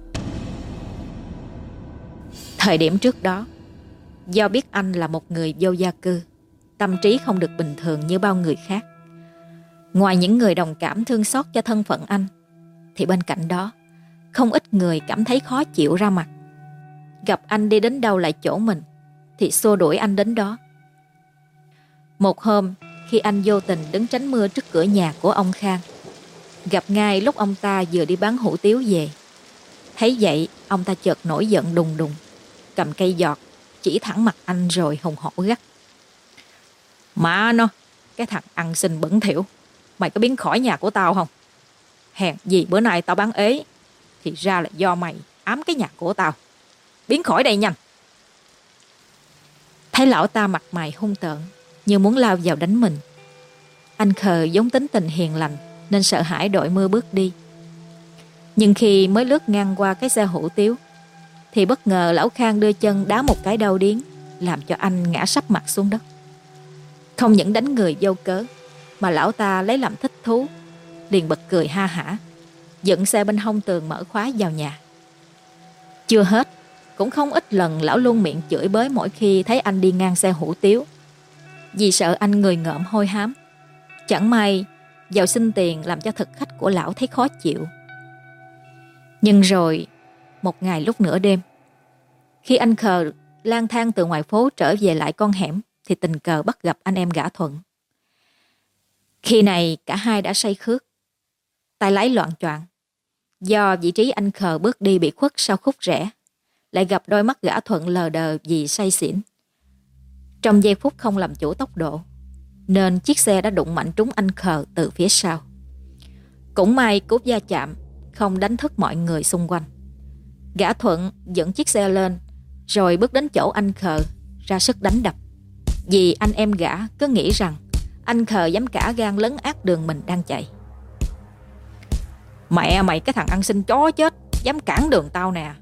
Thời điểm trước đó, do biết anh là một người vô gia cư, tâm trí không được bình thường như bao người khác, ngoài những người đồng cảm thương xót cho thân phận anh, thì bên cạnh đó không ít người cảm thấy khó chịu ra mặt. Gặp anh đi đến đâu lại chỗ mình thì xua đuổi anh đến đó. Một hôm, khi anh vô tình đứng tránh mưa trước cửa nhà của ông Khang, gặp ngay lúc ông ta vừa đi bán hủ tiếu về. Thấy vậy, ông ta chợt nổi giận đùng đùng, cầm cây giọt chỉ thẳng mặt anh rồi hùng hổ gắt: "Má nó, cái thằng ăn xin bẩn thỉu, mày có biến khỏi nhà của tao không? Hèn gì bữa nay tao bán ế, thì ra là do mày ám cái nhà của tao. Biến khỏi đây nhanh!" Thấy lão ta mặt mày hung tợn, như muốn lao vào đánh mình. Anh khờ giống tính tình hiền lành nên sợ hãi đội mưa bước đi. Nhưng khi mới lướt ngang qua cái xe hủ tiếu, thì bất ngờ lão Khang đưa chân đá một cái đau điếng, làm cho anh ngã sấp mặt xuống đất. Không những đánh người vô cớ, mà lão ta lấy làm thích thú, liền bật cười ha hả, dựng xe bên hông tường mở khóa vào nhà. Chưa hết, cũng không ít lần lão luôn miệng chửi bới mỗi khi thấy anh đi ngang xe hủ tiếu, vì sợ anh người ngợm hôi hám. Chẳng may vào xin tiền làm cho thực khách của lão thấy khó chịu. Nhưng rồi một ngày lúc nửa đêm, khi anh khờ lang thang từ ngoài phố trở về lại con hẻm, thì tình cờ bắt gặp anh em gã Thuận. Khi này cả hai đã say khước, tay lái loạng choạng. Do vị trí anh khờ bước đi bị khuất sau khúc rẽ, lại gặp đôi mắt gã Thuận lờ đờ vì say xỉn. Trong giây phút không làm chủ tốc độ, nên chiếc xe đã đụng mạnh trúng anh khờ từ phía sau. Cũng may cú va chạm không đánh thức mọi người xung quanh. Gã Thuận dẫn chiếc xe lên, rồi bước đến chỗ anh khờ, ra sức đánh đập. Vì anh em gã cứ nghĩ rằng anh khờ dám cả gan lấn át đường mình đang chạy. "Mẹ mày, cái thằng ăn xin chó chết, dám cản đường tao nè!"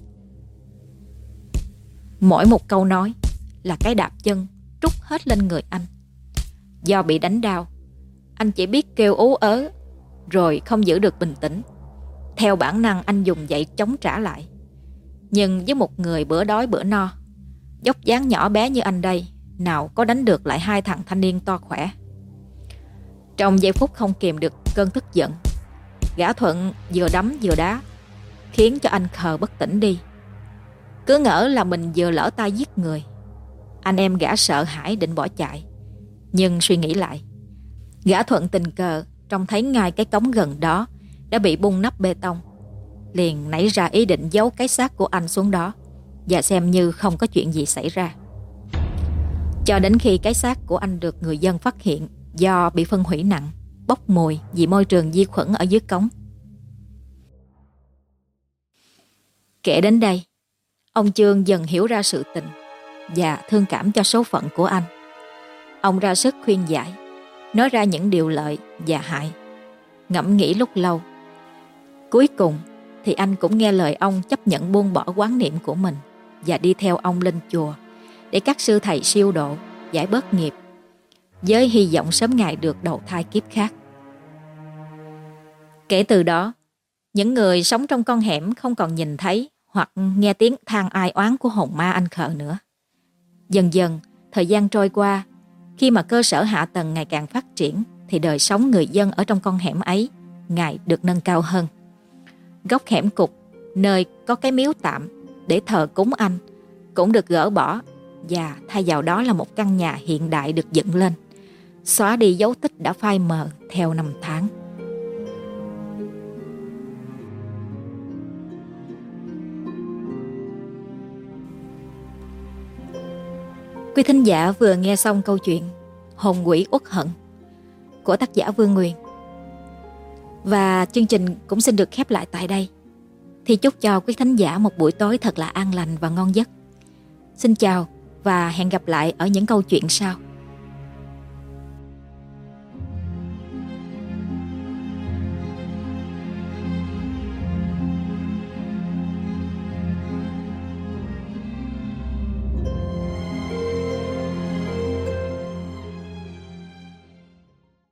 Mỗi một câu nói là cái đạp chân trút hết lên người anh. Do bị đánh đau, anh chỉ biết kêu ú ớ, rồi không giữ được bình tĩnh. Theo bản năng anh dùng dậy chống trả lại. Nhưng với một người bữa đói bữa no, dốc dáng nhỏ bé như anh đây, nào có đánh được lại hai thằng thanh niên to khỏe. Trong giây phút không kìm được cơn tức giận, gã Thuận vừa đấm vừa đá, khiến cho anh khờ bất tỉnh đi. Cứ ngỡ là mình vừa lỡ tay giết người. Anh em gã sợ hãi định bỏ chạy, nhưng suy nghĩ lại, gã Thuận tình cờ trông thấy ngay cái cống gần đó đã bị bung nắp bê tông, liền nảy ra ý định giấu cái xác của anh xuống đó và xem như không có chuyện gì xảy ra. Cho đến khi cái xác của anh được người dân phát hiện do bị phân hủy nặng, bốc mùi vì môi trường vi khuẩn ở dưới cống. Kể đến đây, ông Chương dần hiểu ra sự tình và thương cảm cho số phận của anh. Ông ra sức khuyên giải, nói ra những điều lợi và hại. Ngẫm nghĩ lúc lâu, cuối cùng thì anh cũng nghe lời ông chấp nhận buông bỏ quán niệm của mình và đi theo ông lên chùa để các sư thầy siêu độ, giải bớt nghiệp, với hy vọng sớm ngày được đầu thai kiếp khác. Kể từ đó, những người sống trong con hẻm không còn nhìn thấy hoặc nghe tiếng than ai oán của hồn ma anh khờ nữa. Dần dần, thời gian trôi qua, khi mà cơ sở hạ tầng ngày càng phát triển, thì đời sống người dân ở trong con hẻm ấy ngày được nâng cao hơn. Góc hẻm cục, nơi có cái miếu tạm để thờ cúng anh, cũng được gỡ bỏ, và thay vào đó là một căn nhà hiện đại được dựng lên, xóa đi dấu tích đã phai mờ theo năm tháng. Quý thính giả vừa nghe xong câu chuyện Hồn Quỷ Uất Hận của tác giả Vương Nguyền. Và chương trình cũng xin được khép lại tại đây. Thì chúc cho quý thính giả một buổi tối thật là an lành và ngon giấc. Xin chào và hẹn gặp lại ở những câu chuyện sau.